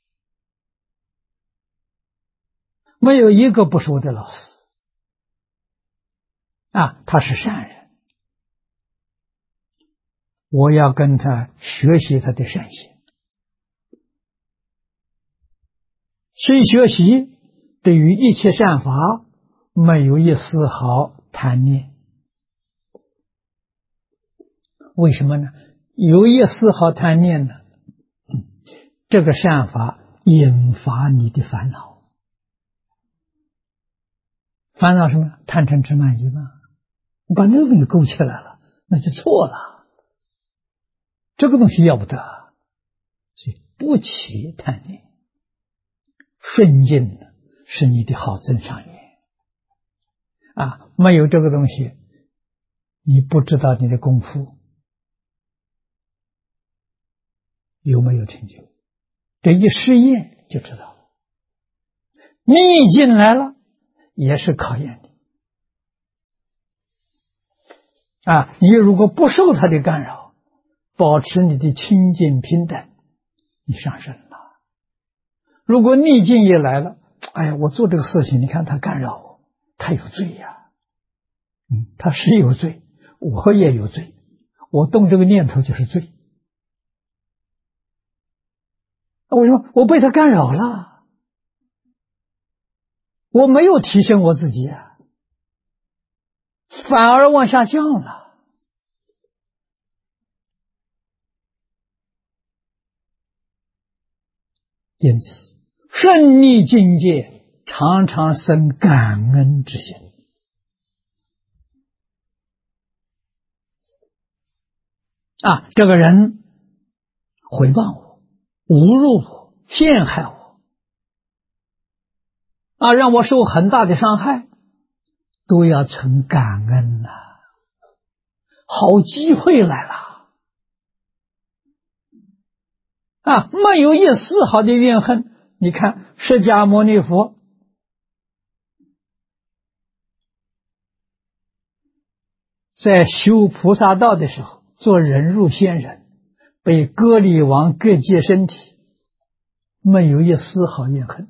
没有一个不是我的老师啊，他是善人，我要跟他学习他的善行。虽学习，对于一切善法没有一丝毫贪念。为什么呢？有一丝毫贪念呢，这个善法引发你的烦恼。烦恼什么？贪嗔痴慢疑嘛。你把那个东西勾起来了，那就错了。这个东西要不得，所以不起贪念。顺境是你的好增上缘啊，没有这个东西，你不知道你的功夫有没有成就，这一试验就知道了。逆境来了也是考验你啊，你如果不受它的干扰，保持你的清净平等，你上升了。如果逆境也来了，哎呀，我做这个事情，你看他干扰我，他有罪呀。 他是有罪，我也有罪，我动这个念头就是罪。为什么？我被他干扰了，我没有提升我自己啊，反而往下降了。因此，顺逆境界常常生感恩之心。这个人诽谤我，侮辱我，陷害我，让我受很大的伤害，都要存感恩好机会来了没有一丝毫的怨恨。你看释迦牟尼佛在修菩萨道的时候，做忍辱仙人，被割礼王割截身体，没有一丝毫怨恨。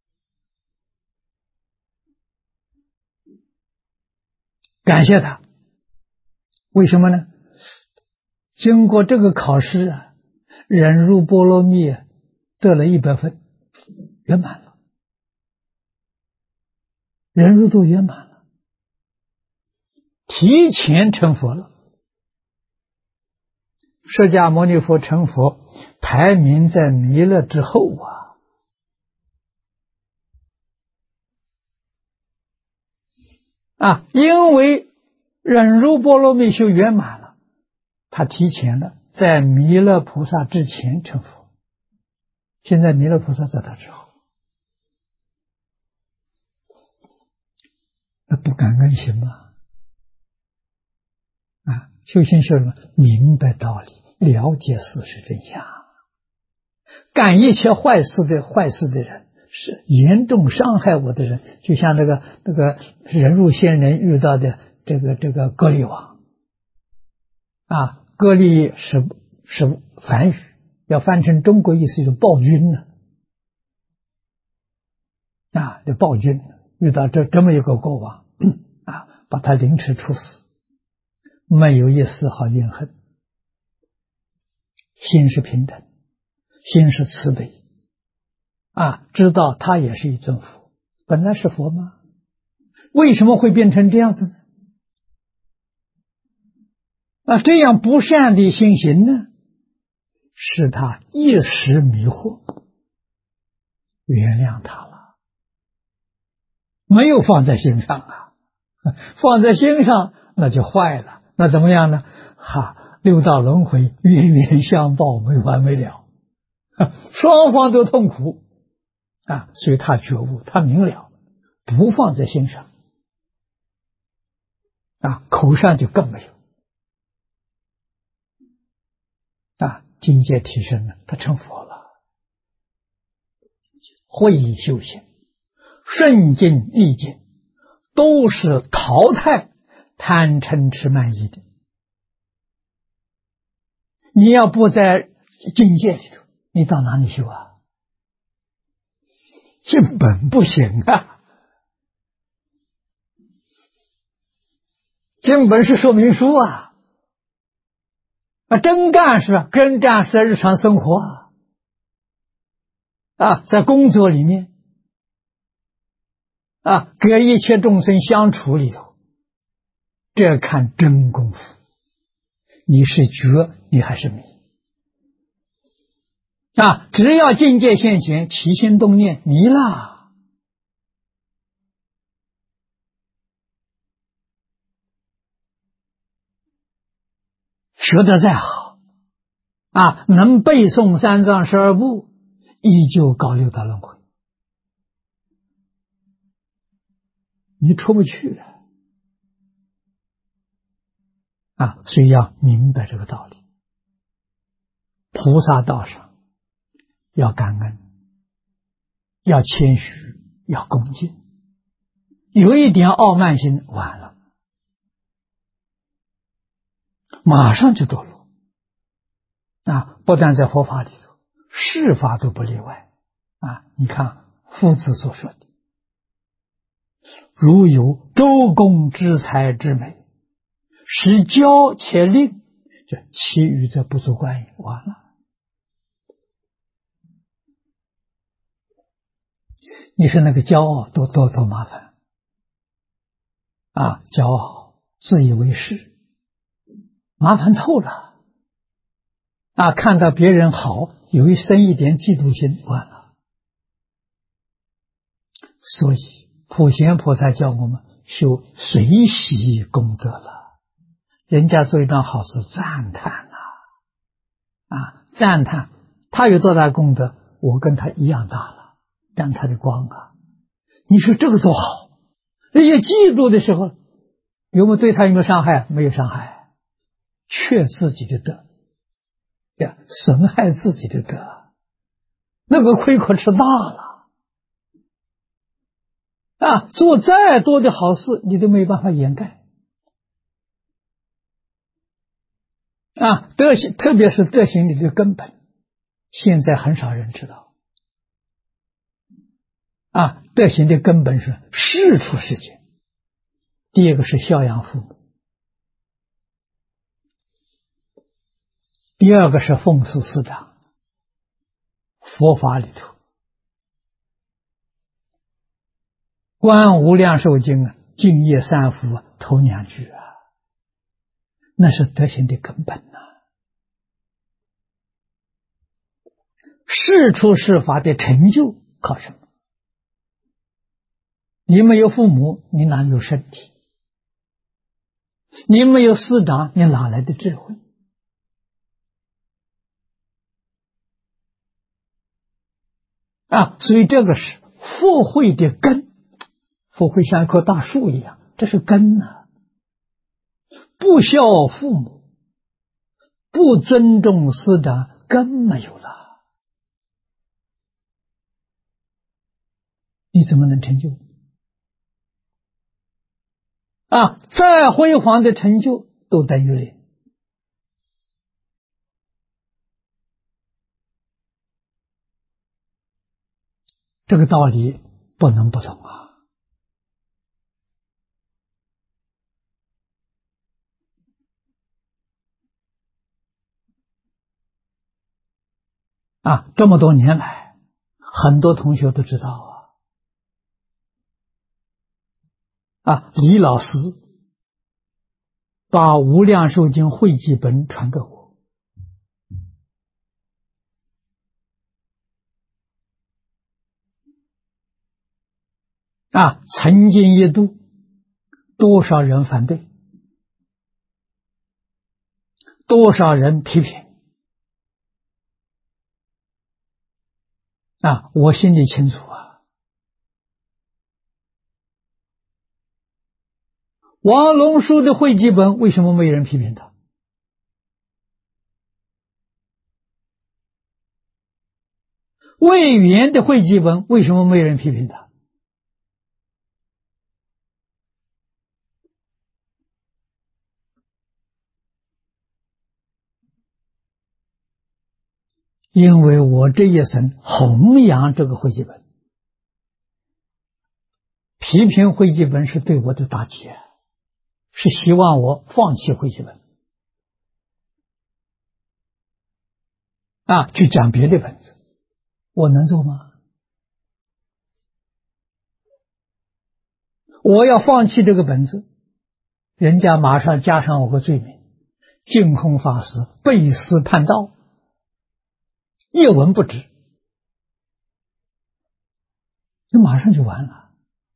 感谢他，为什么呢？经过这个考试忍辱波罗蜜得了100分，圆满了，忍辱都圆满了，提前成佛了。释迦牟尼佛成佛排名在弥勒之后因为忍辱波罗蜜修圆满了，他提前了，在弥勒菩萨之前成佛。现在弥勒菩萨在他之后，那不感恩行吗？修行是什么？明白道理，了解事实真相。干一切坏事的人，是严重伤害我的人，就像那个忍辱仙人遇到的这个割礼王割礼是梵语，要翻成中国意思就是暴君这暴君遇到这么一个国王把他凌迟处死，没有一丝毫怨恨，心是平等，心是慈悲知道他也是一尊佛，本来是佛吗？为什么会变成这样子呢？这样不善的心行呢，使他一时迷惑，原谅他了，没有放在心上放在心上那就坏了，那怎么样呢？六道轮回，冤冤相报，没完没了双方都痛苦所以他觉悟，他明了，不放在心上口上就更没有境界提升了，他成佛了。会修行，顺境逆境，都是淘汰贪嗔痴慢疑的。你要不在境界里头，你到哪里修根本不行根本是说明书真干是在日常生活在工作里面跟一切众生相处里头，这看真功夫，你是觉你还是迷只要境界现前，起心动念迷了，学得再好能背诵三藏12部，依旧搞六道轮回，你出不去所以要明白这个道理。菩萨道上要感恩，要谦虚，要恭敬，有一点傲慢心，完了，马上就堕落不但在佛法里头，世法都不例外你看夫子所说的如有周公之才之美，使教且令，这其余则不足观也。完了，你说那个骄傲多麻烦啊！骄傲，自以为是，麻烦透了啊！看到别人好，生一点嫉妒心，完了。所以普贤菩萨教我们修随喜功德了，人家做一桩好事，赞叹啊，赞叹他有多大功德，我跟他一样大了，沾他的光啊！你说这个多好！人家嫉妒的时候，有没有对他有没有伤害？没有伤害，却自己的德，损害自己的德，那个亏可吃大了啊！做再多的好事，你都没办法掩盖啊！德行，特别是德行里的根本，现在很少人知道啊！德行的根本是事出世间，第二个是孝养父母，第二个是奉事师长。佛法里头，观无量寿经啊，净业三福啊，头2句啊，那是德行的根本呐。事出世法的成就靠什么？你没有父母，你哪有身体？你没有师长，你哪来的智慧？啊，所以这个是福慧的根，福慧像一棵大树一样，这是根啊！不孝父母，不尊重师长，根没有了，你怎么能成就？啊，再辉煌的成就都等于零。这个道理不能不懂啊！啊，这么多年来，很多同学都知道啊，李老师把《无量寿经》汇集本传给我，啊，曾经一度多少人反对，多少人批评，啊，我心里清楚啊。王龙书的汇集本为什么没人批评他？魏源的汇集本为什么没人批评他？因为我这一生弘扬这个汇集本，批评汇集本是对我的打击，是希望我放弃汇集本啊，去讲别的本子，我能做吗？我要放弃这个本子，人家马上加上我个罪名：净空法师背师叛道，一文不值，这马上就完了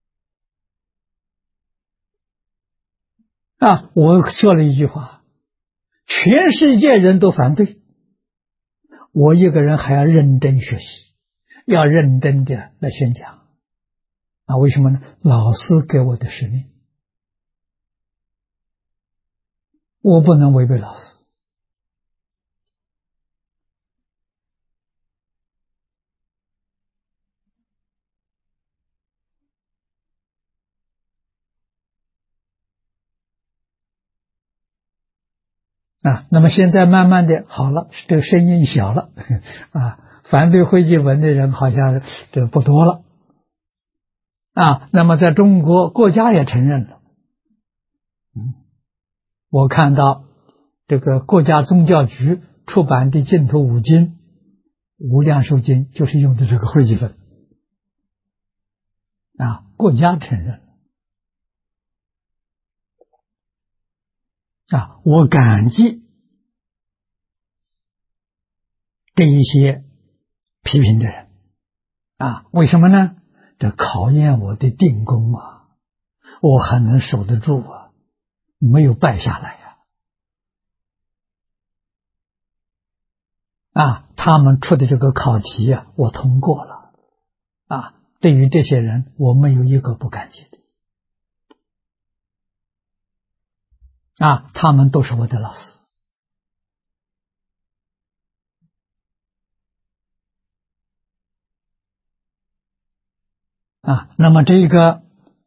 啊！我说了一句话：全世界人都反对，我一个人还要认真学习，要认真的来宣讲啊！为什么呢？老师给我的使命，我不能违背老师啊！那么现在慢慢的好了，这个声音小了啊，反对汇集文的人好像这不多了那么在中国国家也承认了。我看到这个国家宗教局出版的净土五经、无量寿经就是用的这个汇集本。国家承认。我感激这一些批评的人。为什么呢？这考验我的定功我还能守得住没有败下来他们出的这个考题我通过了对于这些人我没有一个不感激的他们都是我的老师那么这个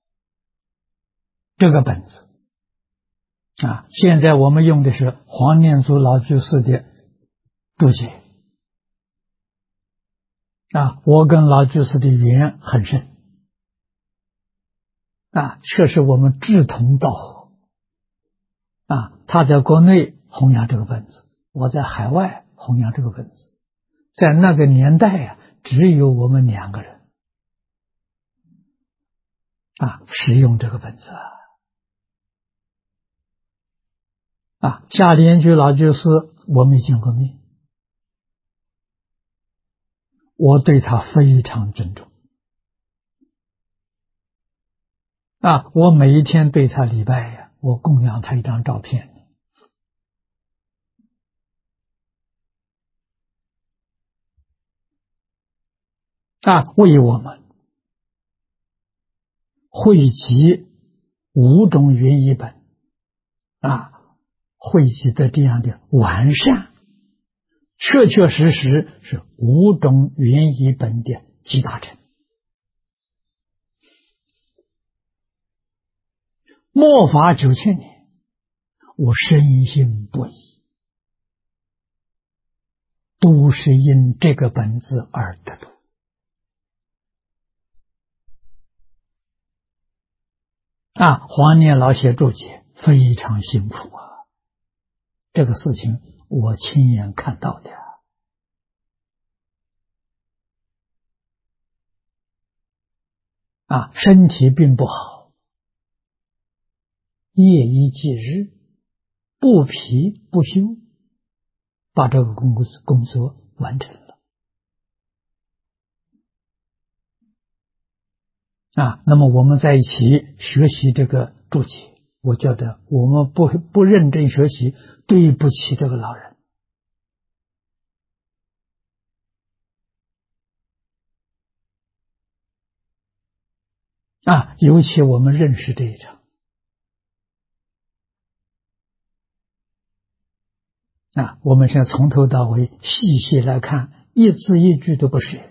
本子现在我们用的是黄念祖老居士的注解我跟老居士的缘很深确实我们志同道合他在国内弘扬这个本子，我在海外弘扬这个本子，在那个年代只有我们两个人使用这个本子夏莲居老居士我没见过面，我对他非常尊重我每一天对他礼拜我供养他一张照片为我们汇集五种原译本汇集的这样的完善，确确实实是五种原译本的集大成。末法9000年，我深信不疑，都是因这个本子而得度黄念老写注解非常辛苦这个事情我亲眼看到的身体并不好，夜以继日，不疲不休，把这个工作完成了那么我们在一起学习这个注解，我觉得我们不认真学习，对不起这个老人尤其我们认识这一场我们现在从头到尾细细来看，一字一句都不是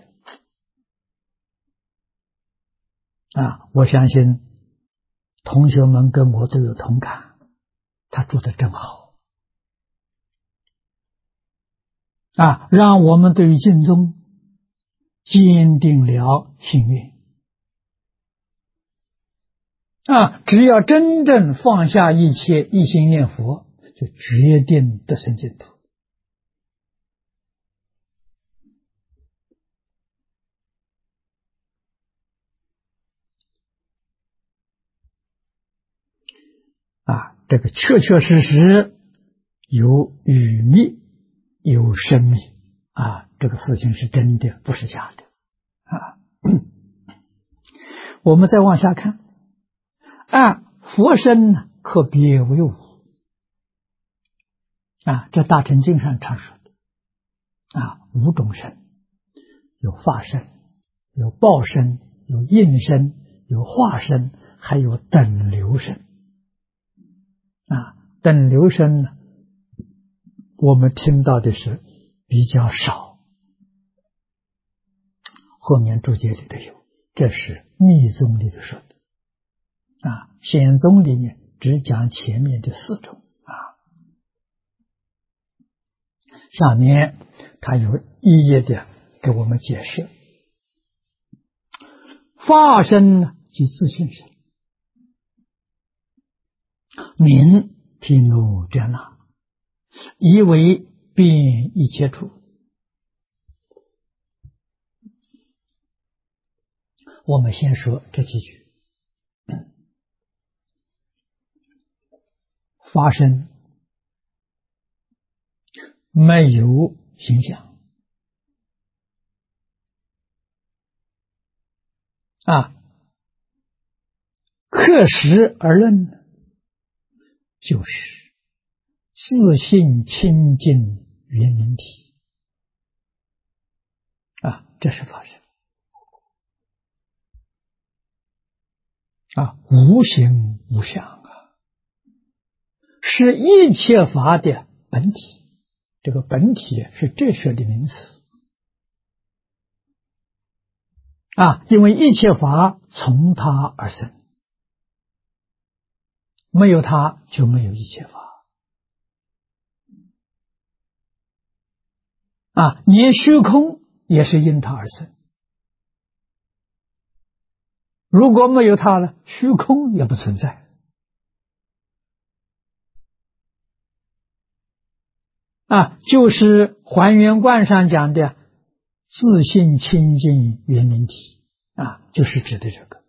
我相信同学们跟我都有同感，他做得真好让我们对于净宗坚定了心愿只要真正放下一切，一心念佛，就决定得生净土这个确确实实有语密，有生命这个事情是真的，不是假的我们再往下看佛身可别为五这大乘经上常说的五种身，有法身，有报身，有应身，有化身，还有等流身等流身呢，我们听到的是比较少，后面注解里头有，这是密宗里头说的显宗里面只讲前面的4种下面他有一一的给我们解释。法身即自性身，名毗卢遮那，以为遍一切处。我们先说这几句：发生没有形象克实而论，就是自性清净圆明体这是发生无形无相是一切法的本体。这个本体是哲学的名词因为一切法从它而生，没有它就没有一切法连虚空也是因它而生，如果没有它呢，虚空也不存在就是还原观上讲的自性清净圆明体就是指的这个。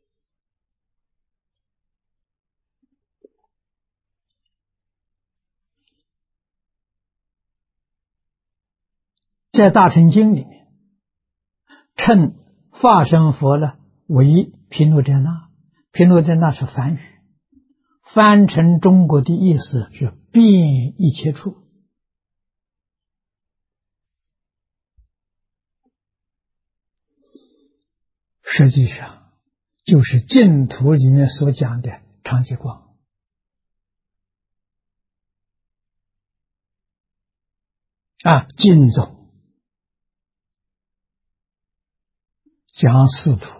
在大乘经里面，称化身佛呢为毗卢遮那，毗卢遮那是梵语，翻成中国的意思是遍一切处。实际上就是净土里面所讲的常寂光净宗讲四土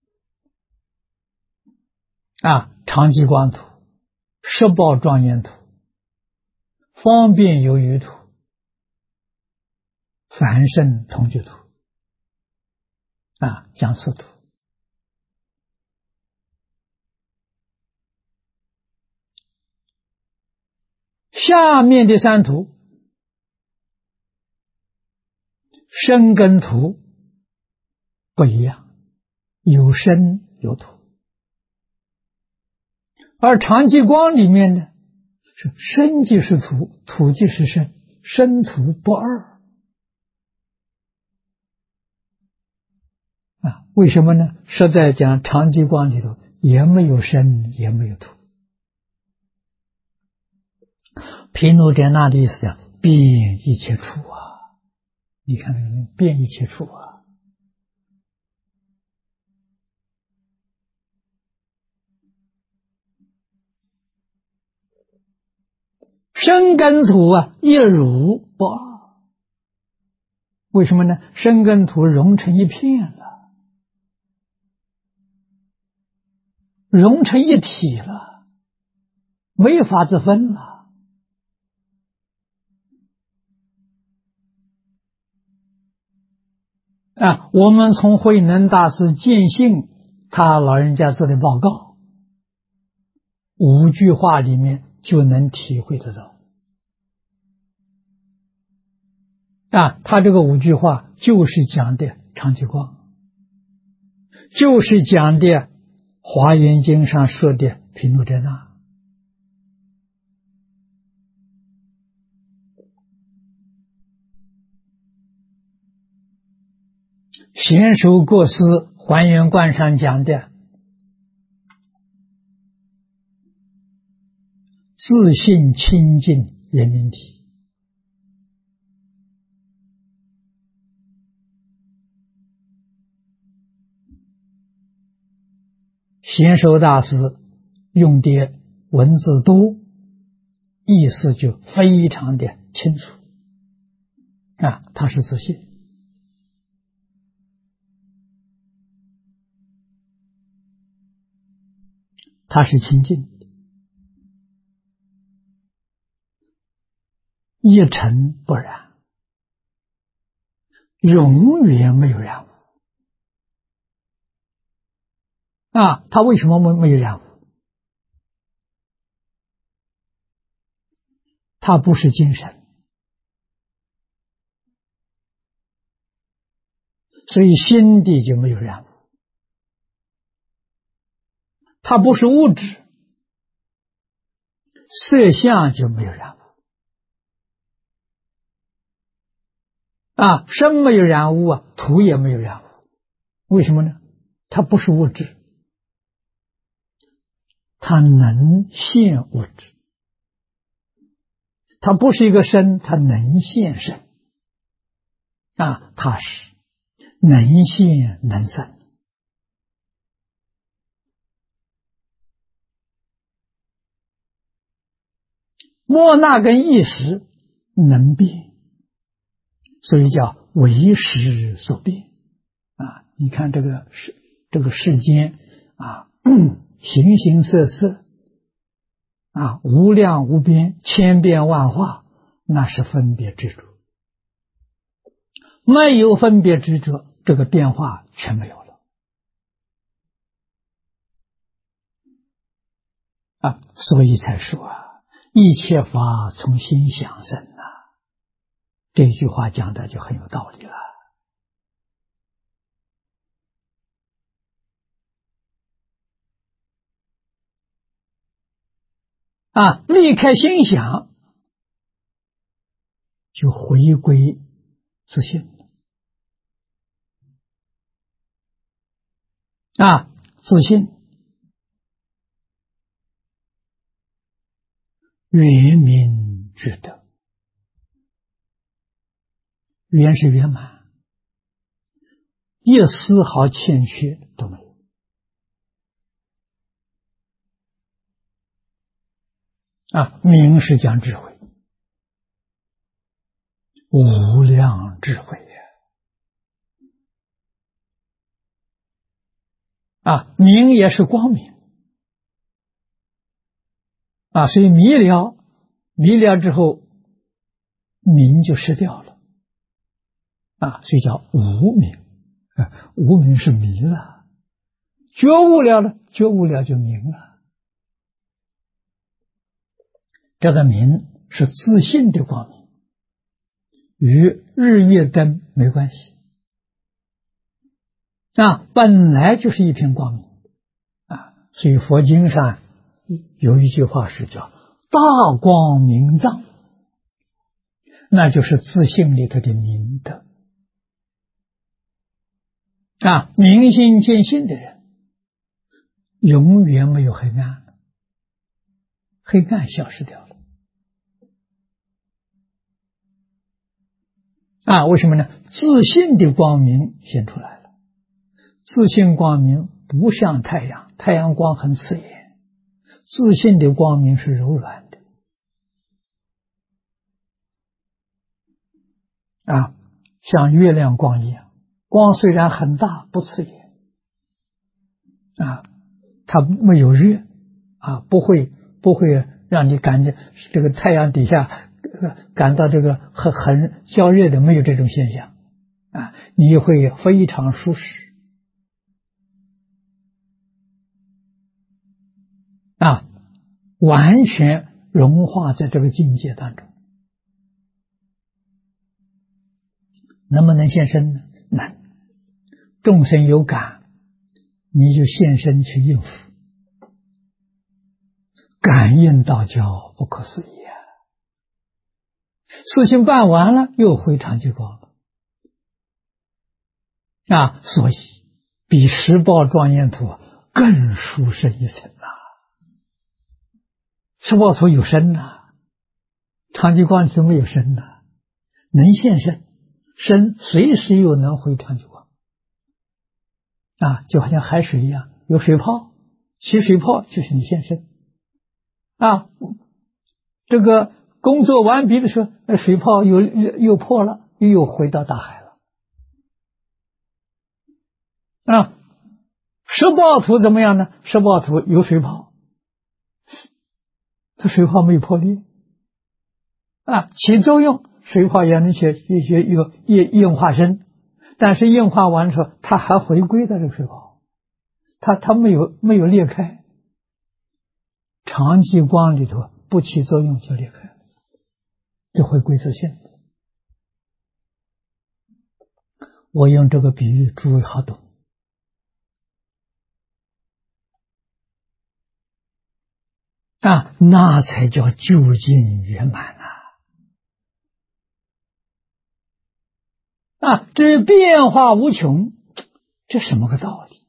常寂光土、十报庄严土、方便有余土、凡圣同居土讲四土。下面的三土，生根土不一样，有生有土。而常寂光里面呢，是生即是土，土即是生，生土不二为什么呢？实在讲常寂光里头也没有生也没有土。毗卢遮那的意思讲遍一切处你看遍一切处生根土一如不二。为什么呢？生根土融成一片了，融成一体了，没法子分了我们从慧能大师见性他老人家做的报告5句话里面就能体会得到他这个5句话就是讲的常寂光，就是讲的华严经上说的毗卢遮那。贤首过失还原观上讲的自性清净圆明体，贤首大师用的文字多，意思就非常的清楚他是自性，他是清净的，一尘不染，永远没有染污他为什么没有染污？他不是精神，所以心地就没有染污。它不是物质，色相就没有染污。身没有染污土也没有染污。为什么呢？它不是物质，它能现物质。它不是一个身，它能现身。它是能现能生。莫那跟一时能变，所以叫为时所变。你看这个世间形形色色无量无边，千变万化，那是分别执着。没有分别执着，这个变化全没有了。所以才说一切法从心想生这句话讲的就很有道理了。离开心想，就回归自信。自信圆明之德，圆是圆满，一丝毫欠缺都没有。明是讲智慧，无量智慧明也是光明所以迷了之后，明就失掉了所以叫无明无明是迷了，觉悟了呢，觉悟了就明了。这个明是自信的光明，与日月灯没关系本来就是一片光明所以佛经上有一句话是叫大光明藏，那就是自信里头的明德明心见性的人永远没有黑暗，黑暗消失掉了为什么呢？自信的光明显出来了。自信光明不像太阳，太阳光很刺眼，自信的光明是柔软的像月亮光一样，光虽然很大不刺眼它没有热不会让你感觉这个太阳底下感到这个很焦热的，没有这种现象你会非常舒适完全融化在这个境界当中。能不能现身呢？能。众生有感，你就现身去应付，感应道交不可思议事情办完了又回常寂光了所以比十报庄严图更殊胜一层十报图有身常寂光图没有身能现身，身随时又能回常寂光就好像海水一样，有水泡，起水泡就是你现身这个工作完毕的时候，水泡又破了，又回到大海了十报图怎么样呢？十报图有水泡，这水泡没有破裂起作用，水泡也能有硬化身，但是硬化完之后它还回归到这个水泡， 它没有裂开，长极光里头不起作用就裂开，就回归自性。我用这个比喻，诸位好懂啊，那才叫究竟圆满啊！这变化无穷，这什么个道理？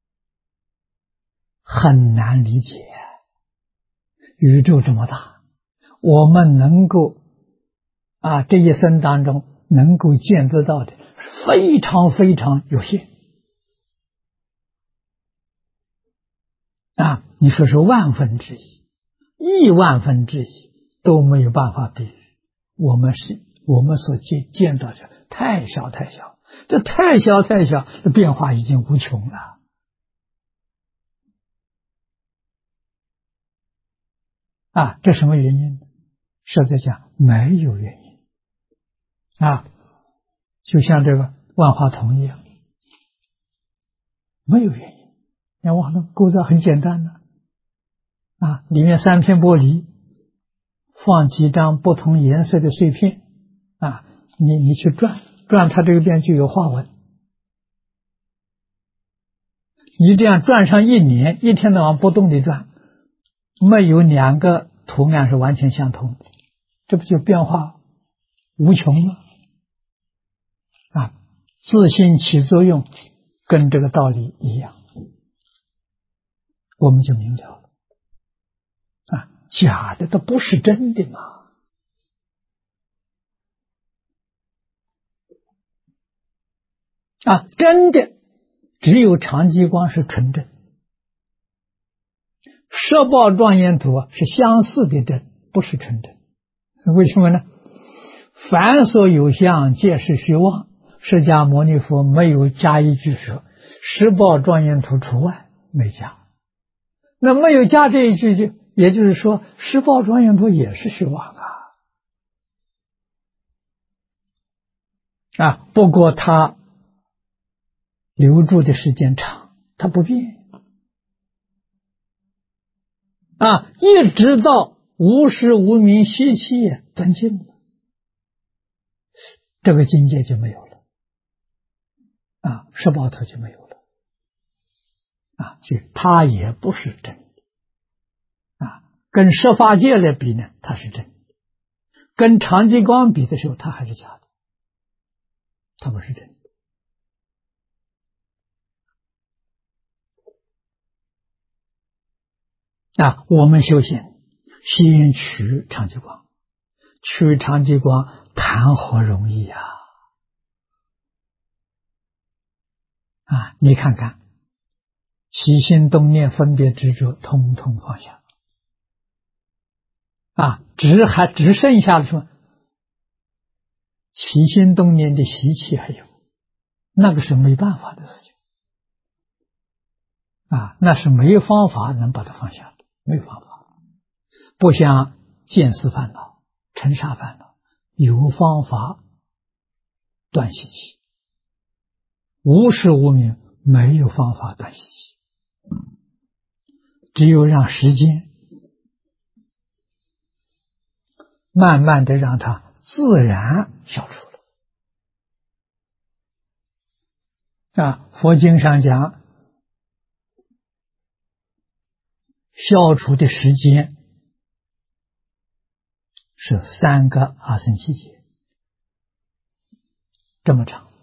很难理解。宇宙这么大，我们能够这一生当中能够见得到的非常非常有限你说是万分之一、亿万分之一都没有办法比喻。我们所见到的太小太小，这太小太小，变化已经无穷了这什么原因？实在讲没有原因就像这个万花筒一样，没有原因。你看万花筒构造很简单的里面3片玻璃，放几张不同颜色的碎片你去转它这个边就有花纹。你这样转上1年，一天到晚不动地转，没有2个图案是完全相同的，这不就变化无穷吗？自性起作用跟这个道理一样，我们就明了了假的都不是真的嘛真的只有长极光是纯真，摄报庄严图是相似的真，不是纯真。为什么呢？凡所有相，皆是虚妄。释迦牟尼佛没有加一句说摄报庄严图除外，没加。那没有加这一句，也就是说摄报庄严图也是虚妄不过它留住的时间长，它不变一直到无始无明习气断尽了，这个境界就没有了摄报图就没有了所以它也不是真的跟摄法界来比呢，它是真的；跟长极光比的时候，它还是假的，它不是真的我们修行先取长极光，取长极光谈何容易你看看起心动念分别执着通通放下只剩下了什么？起心动念的习气还有，那个是没办法的事情那是没有方法能把它放下的，没有方法。不像见思烦恼、尘沙烦恼有方法断习气，无始无明没有方法断习气，只有让时间慢慢的让它自然消除了佛经上讲消除的时间是3个阿僧祇劫，这么长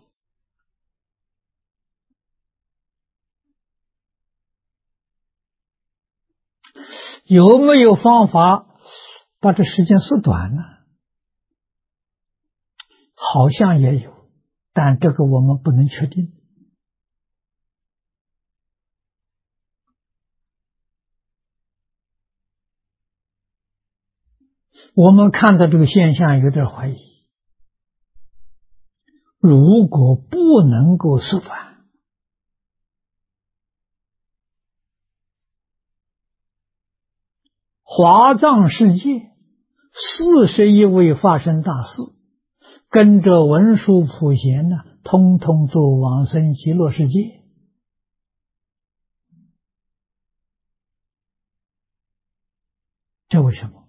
有没有方法把这时间缩短呢？好像也有，但这个我们不能确定。我们看到这个现象有点怀疑，如果不能够缩短，华藏世界41位法身大士跟着文殊普贤通通做往生极乐世界， 这为什么？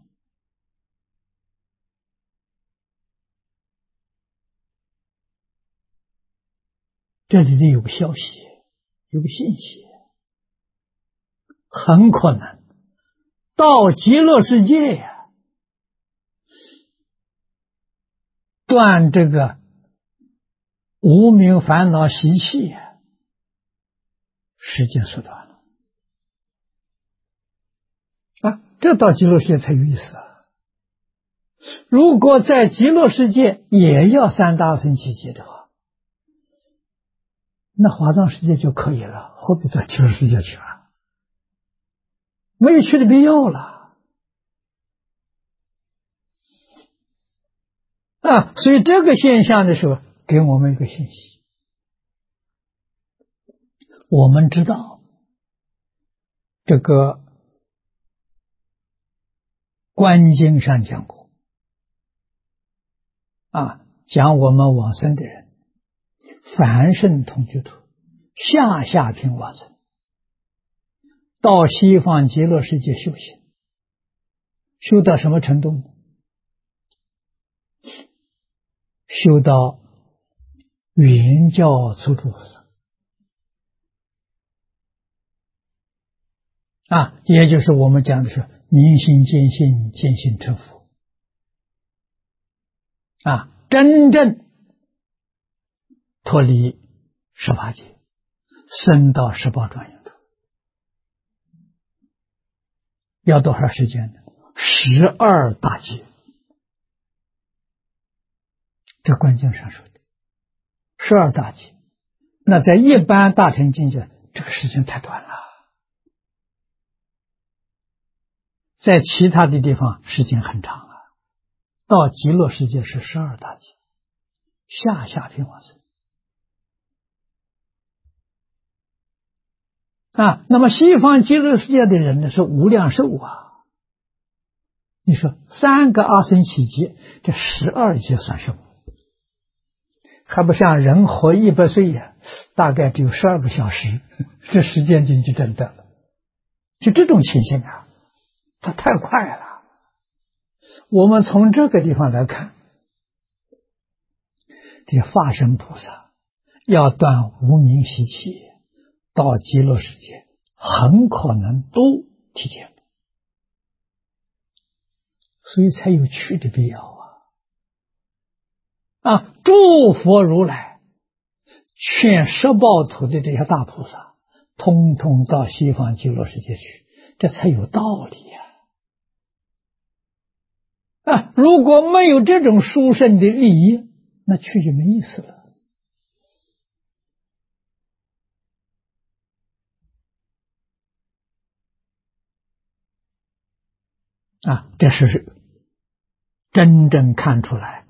这里头有个消息，有个信息，很可能到极乐世界呀，断这个无明烦恼习气呀，时间缩短了啊！这到极乐世界才有意思啊！如果在极乐世界也要三大乘七劫的话，那华藏世界就可以了，何必到极乐世界去啊？没有去的必要了啊！所以这个现象的时候，给我们一个信息，我们知道这个观经上讲过啊，讲我们往生的人，凡圣同居土，下品往生，到西方极乐世界修行，修到什么程度呢？修到圆教初住菩萨啊，也就是我们讲的是明心见性，见性成佛啊，真正脱离18界，升到18庄严土，要多少时间呢？12大劫。这观经上说的12大劫，那在一般大乘境界，这个时间太短了。在其他的地方时间很长啊，到极乐世界是12大劫，下品往生啊。那么西方极乐世界的人呢，是无量寿啊。你说3个阿僧祇劫，这12劫算什么？还不像人活100岁呀，大概只有12个小时，这时间就真的了。就这种情形啊，它太快了。我们从这个地方来看，这个化身菩萨要断无明习气，到极乐世界很可能都提前了，所以才有去的必要啊！诸佛如来劝十报土的这些大菩萨，通通到西方极乐世界去，这才有道理啊！如果没有这种殊胜的利益，那去就没意思了啊！这是真正看出来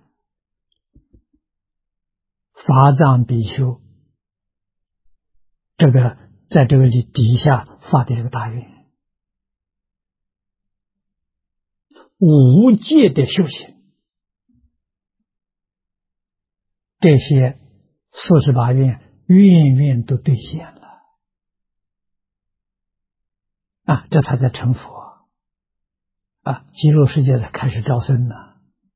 法藏比丘这个在这个底下发的这个大愿，无界的修行，这些48愿愿愿都兑现了啊！这他在成佛啊，极乐世界才开始招生了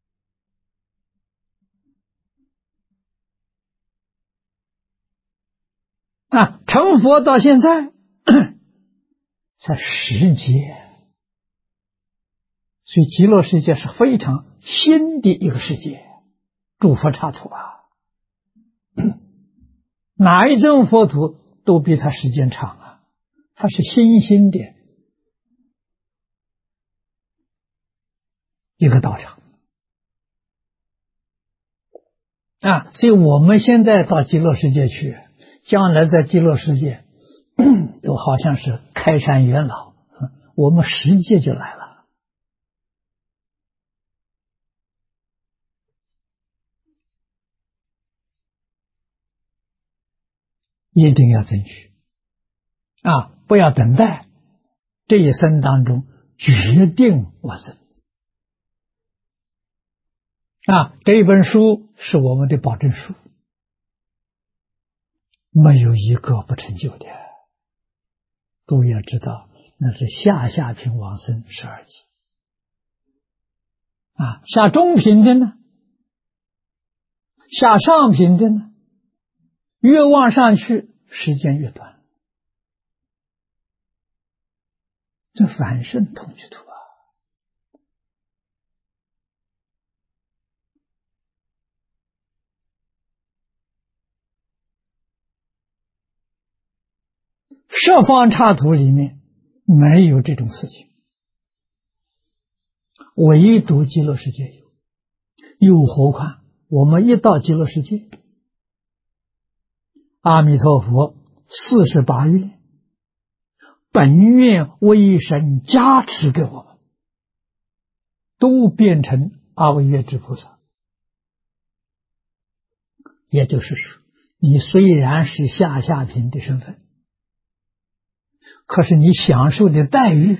啊！成佛到现在才10劫，所以极乐世界是非常新的一个世界，诸佛刹土啊，哪一尊佛土都比它时间长啊，它是新兴的一个道场啊！所以我们现在到极乐世界去，将来在极乐世界都好像是开山元老，我们10界就来了。一定要争取啊！不要等待，这一生当中决定往生啊！这一本书是我们的保证书，没有一个不成就的。各位要知道，那是下品往生12级下中品的呢，下上品的呢，越往上去时间越短。这凡圣同居土十方刹土里面没有这种事情，唯独极乐世界有。又何况我们一到极乐世界，阿弥陀佛48愿本愿威神加持给我们，都变成阿惟越致菩萨。也就是说，你虽然是下品的身份，可是你享受的待遇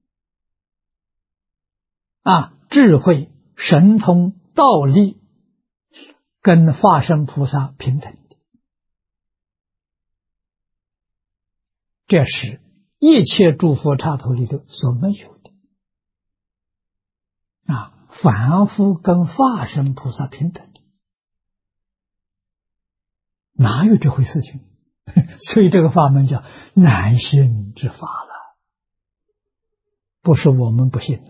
智慧、神通、道力跟化身菩萨平等的，这是一切诸佛刹土里头所没有的凡夫跟化身菩萨平等的，哪有这回事情？所以这个法门叫难信之法了，不是我们不信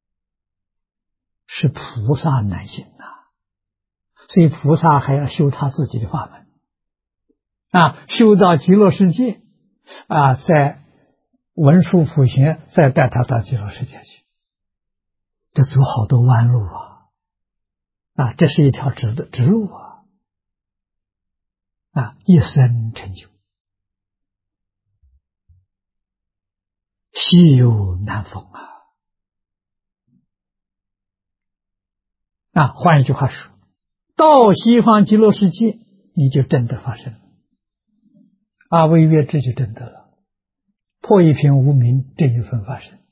是菩萨难信所以菩萨还要修他自己的法门修到极乐世界在文殊普贤再带他到极乐世界去，这走好多弯路这是一条直路一生成就，稀有难逢换一句话说，到西方极乐世界你就真的发生了，阿惟越致就真的了，破一品无明这一份发生。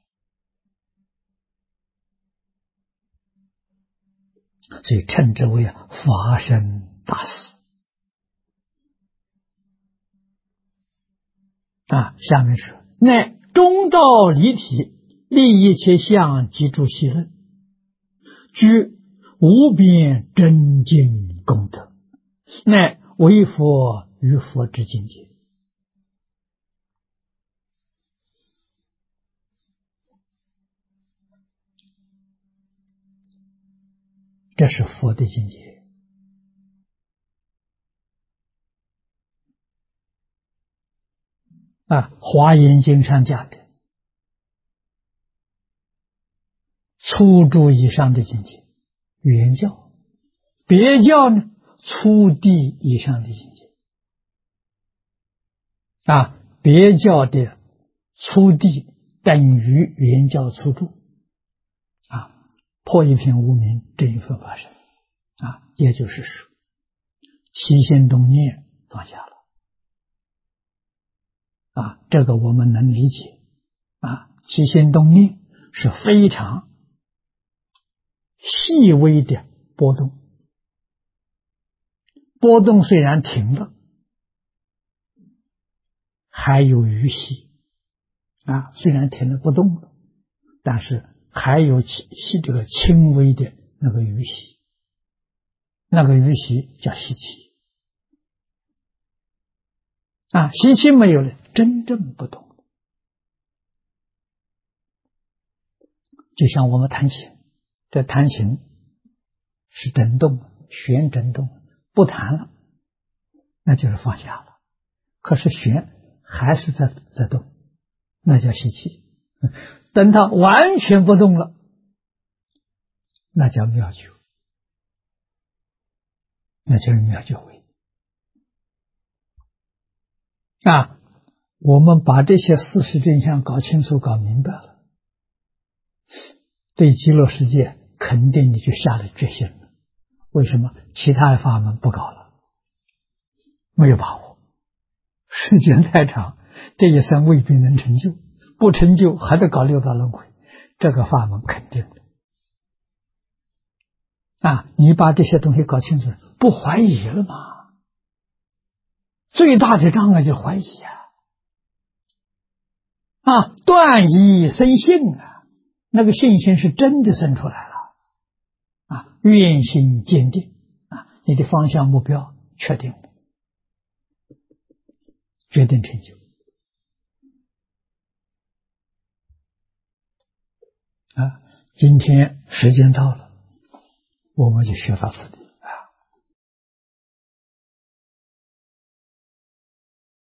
所以称之为法身大事下面说，乃中道离体，立一切相及诸细论，居无边真经功德，乃为佛于佛之境界。这是佛的境界华严经上讲的初住以上的境界，原教；别教呢，初地以上的境界别教的初地等于原教初住破一品无明这一份发生也就是说起心动念放下了这个我们能理解起心动念是非常细微的波动，波动虽然停了，还有余息虽然停了不动了，但是还有这个轻微的那个余息，那个余息叫习气习气没有了，真正不动了。就像我们弹琴，这弹琴是震动，弦震动，不弹了，那就是放下了。可是弦还是在动，那叫习气。等它完全不动了，那叫妙觉，那就是妙觉位我们把这些事实真相搞清楚搞明白了，对极乐世界肯定你就下了决心了。为什么其他的法门不搞了？没有把握，时间太长，这一生未必能成就，不成就还得搞六道轮回，这个法门肯定的你把这些东西搞清楚，不怀疑了吗？最大的障碍就是怀疑断疑生信那个信心是真的生出来了愿心坚定啊，你的方向目标确定了，决定成就啊。今天时间到了，我们就学到此地。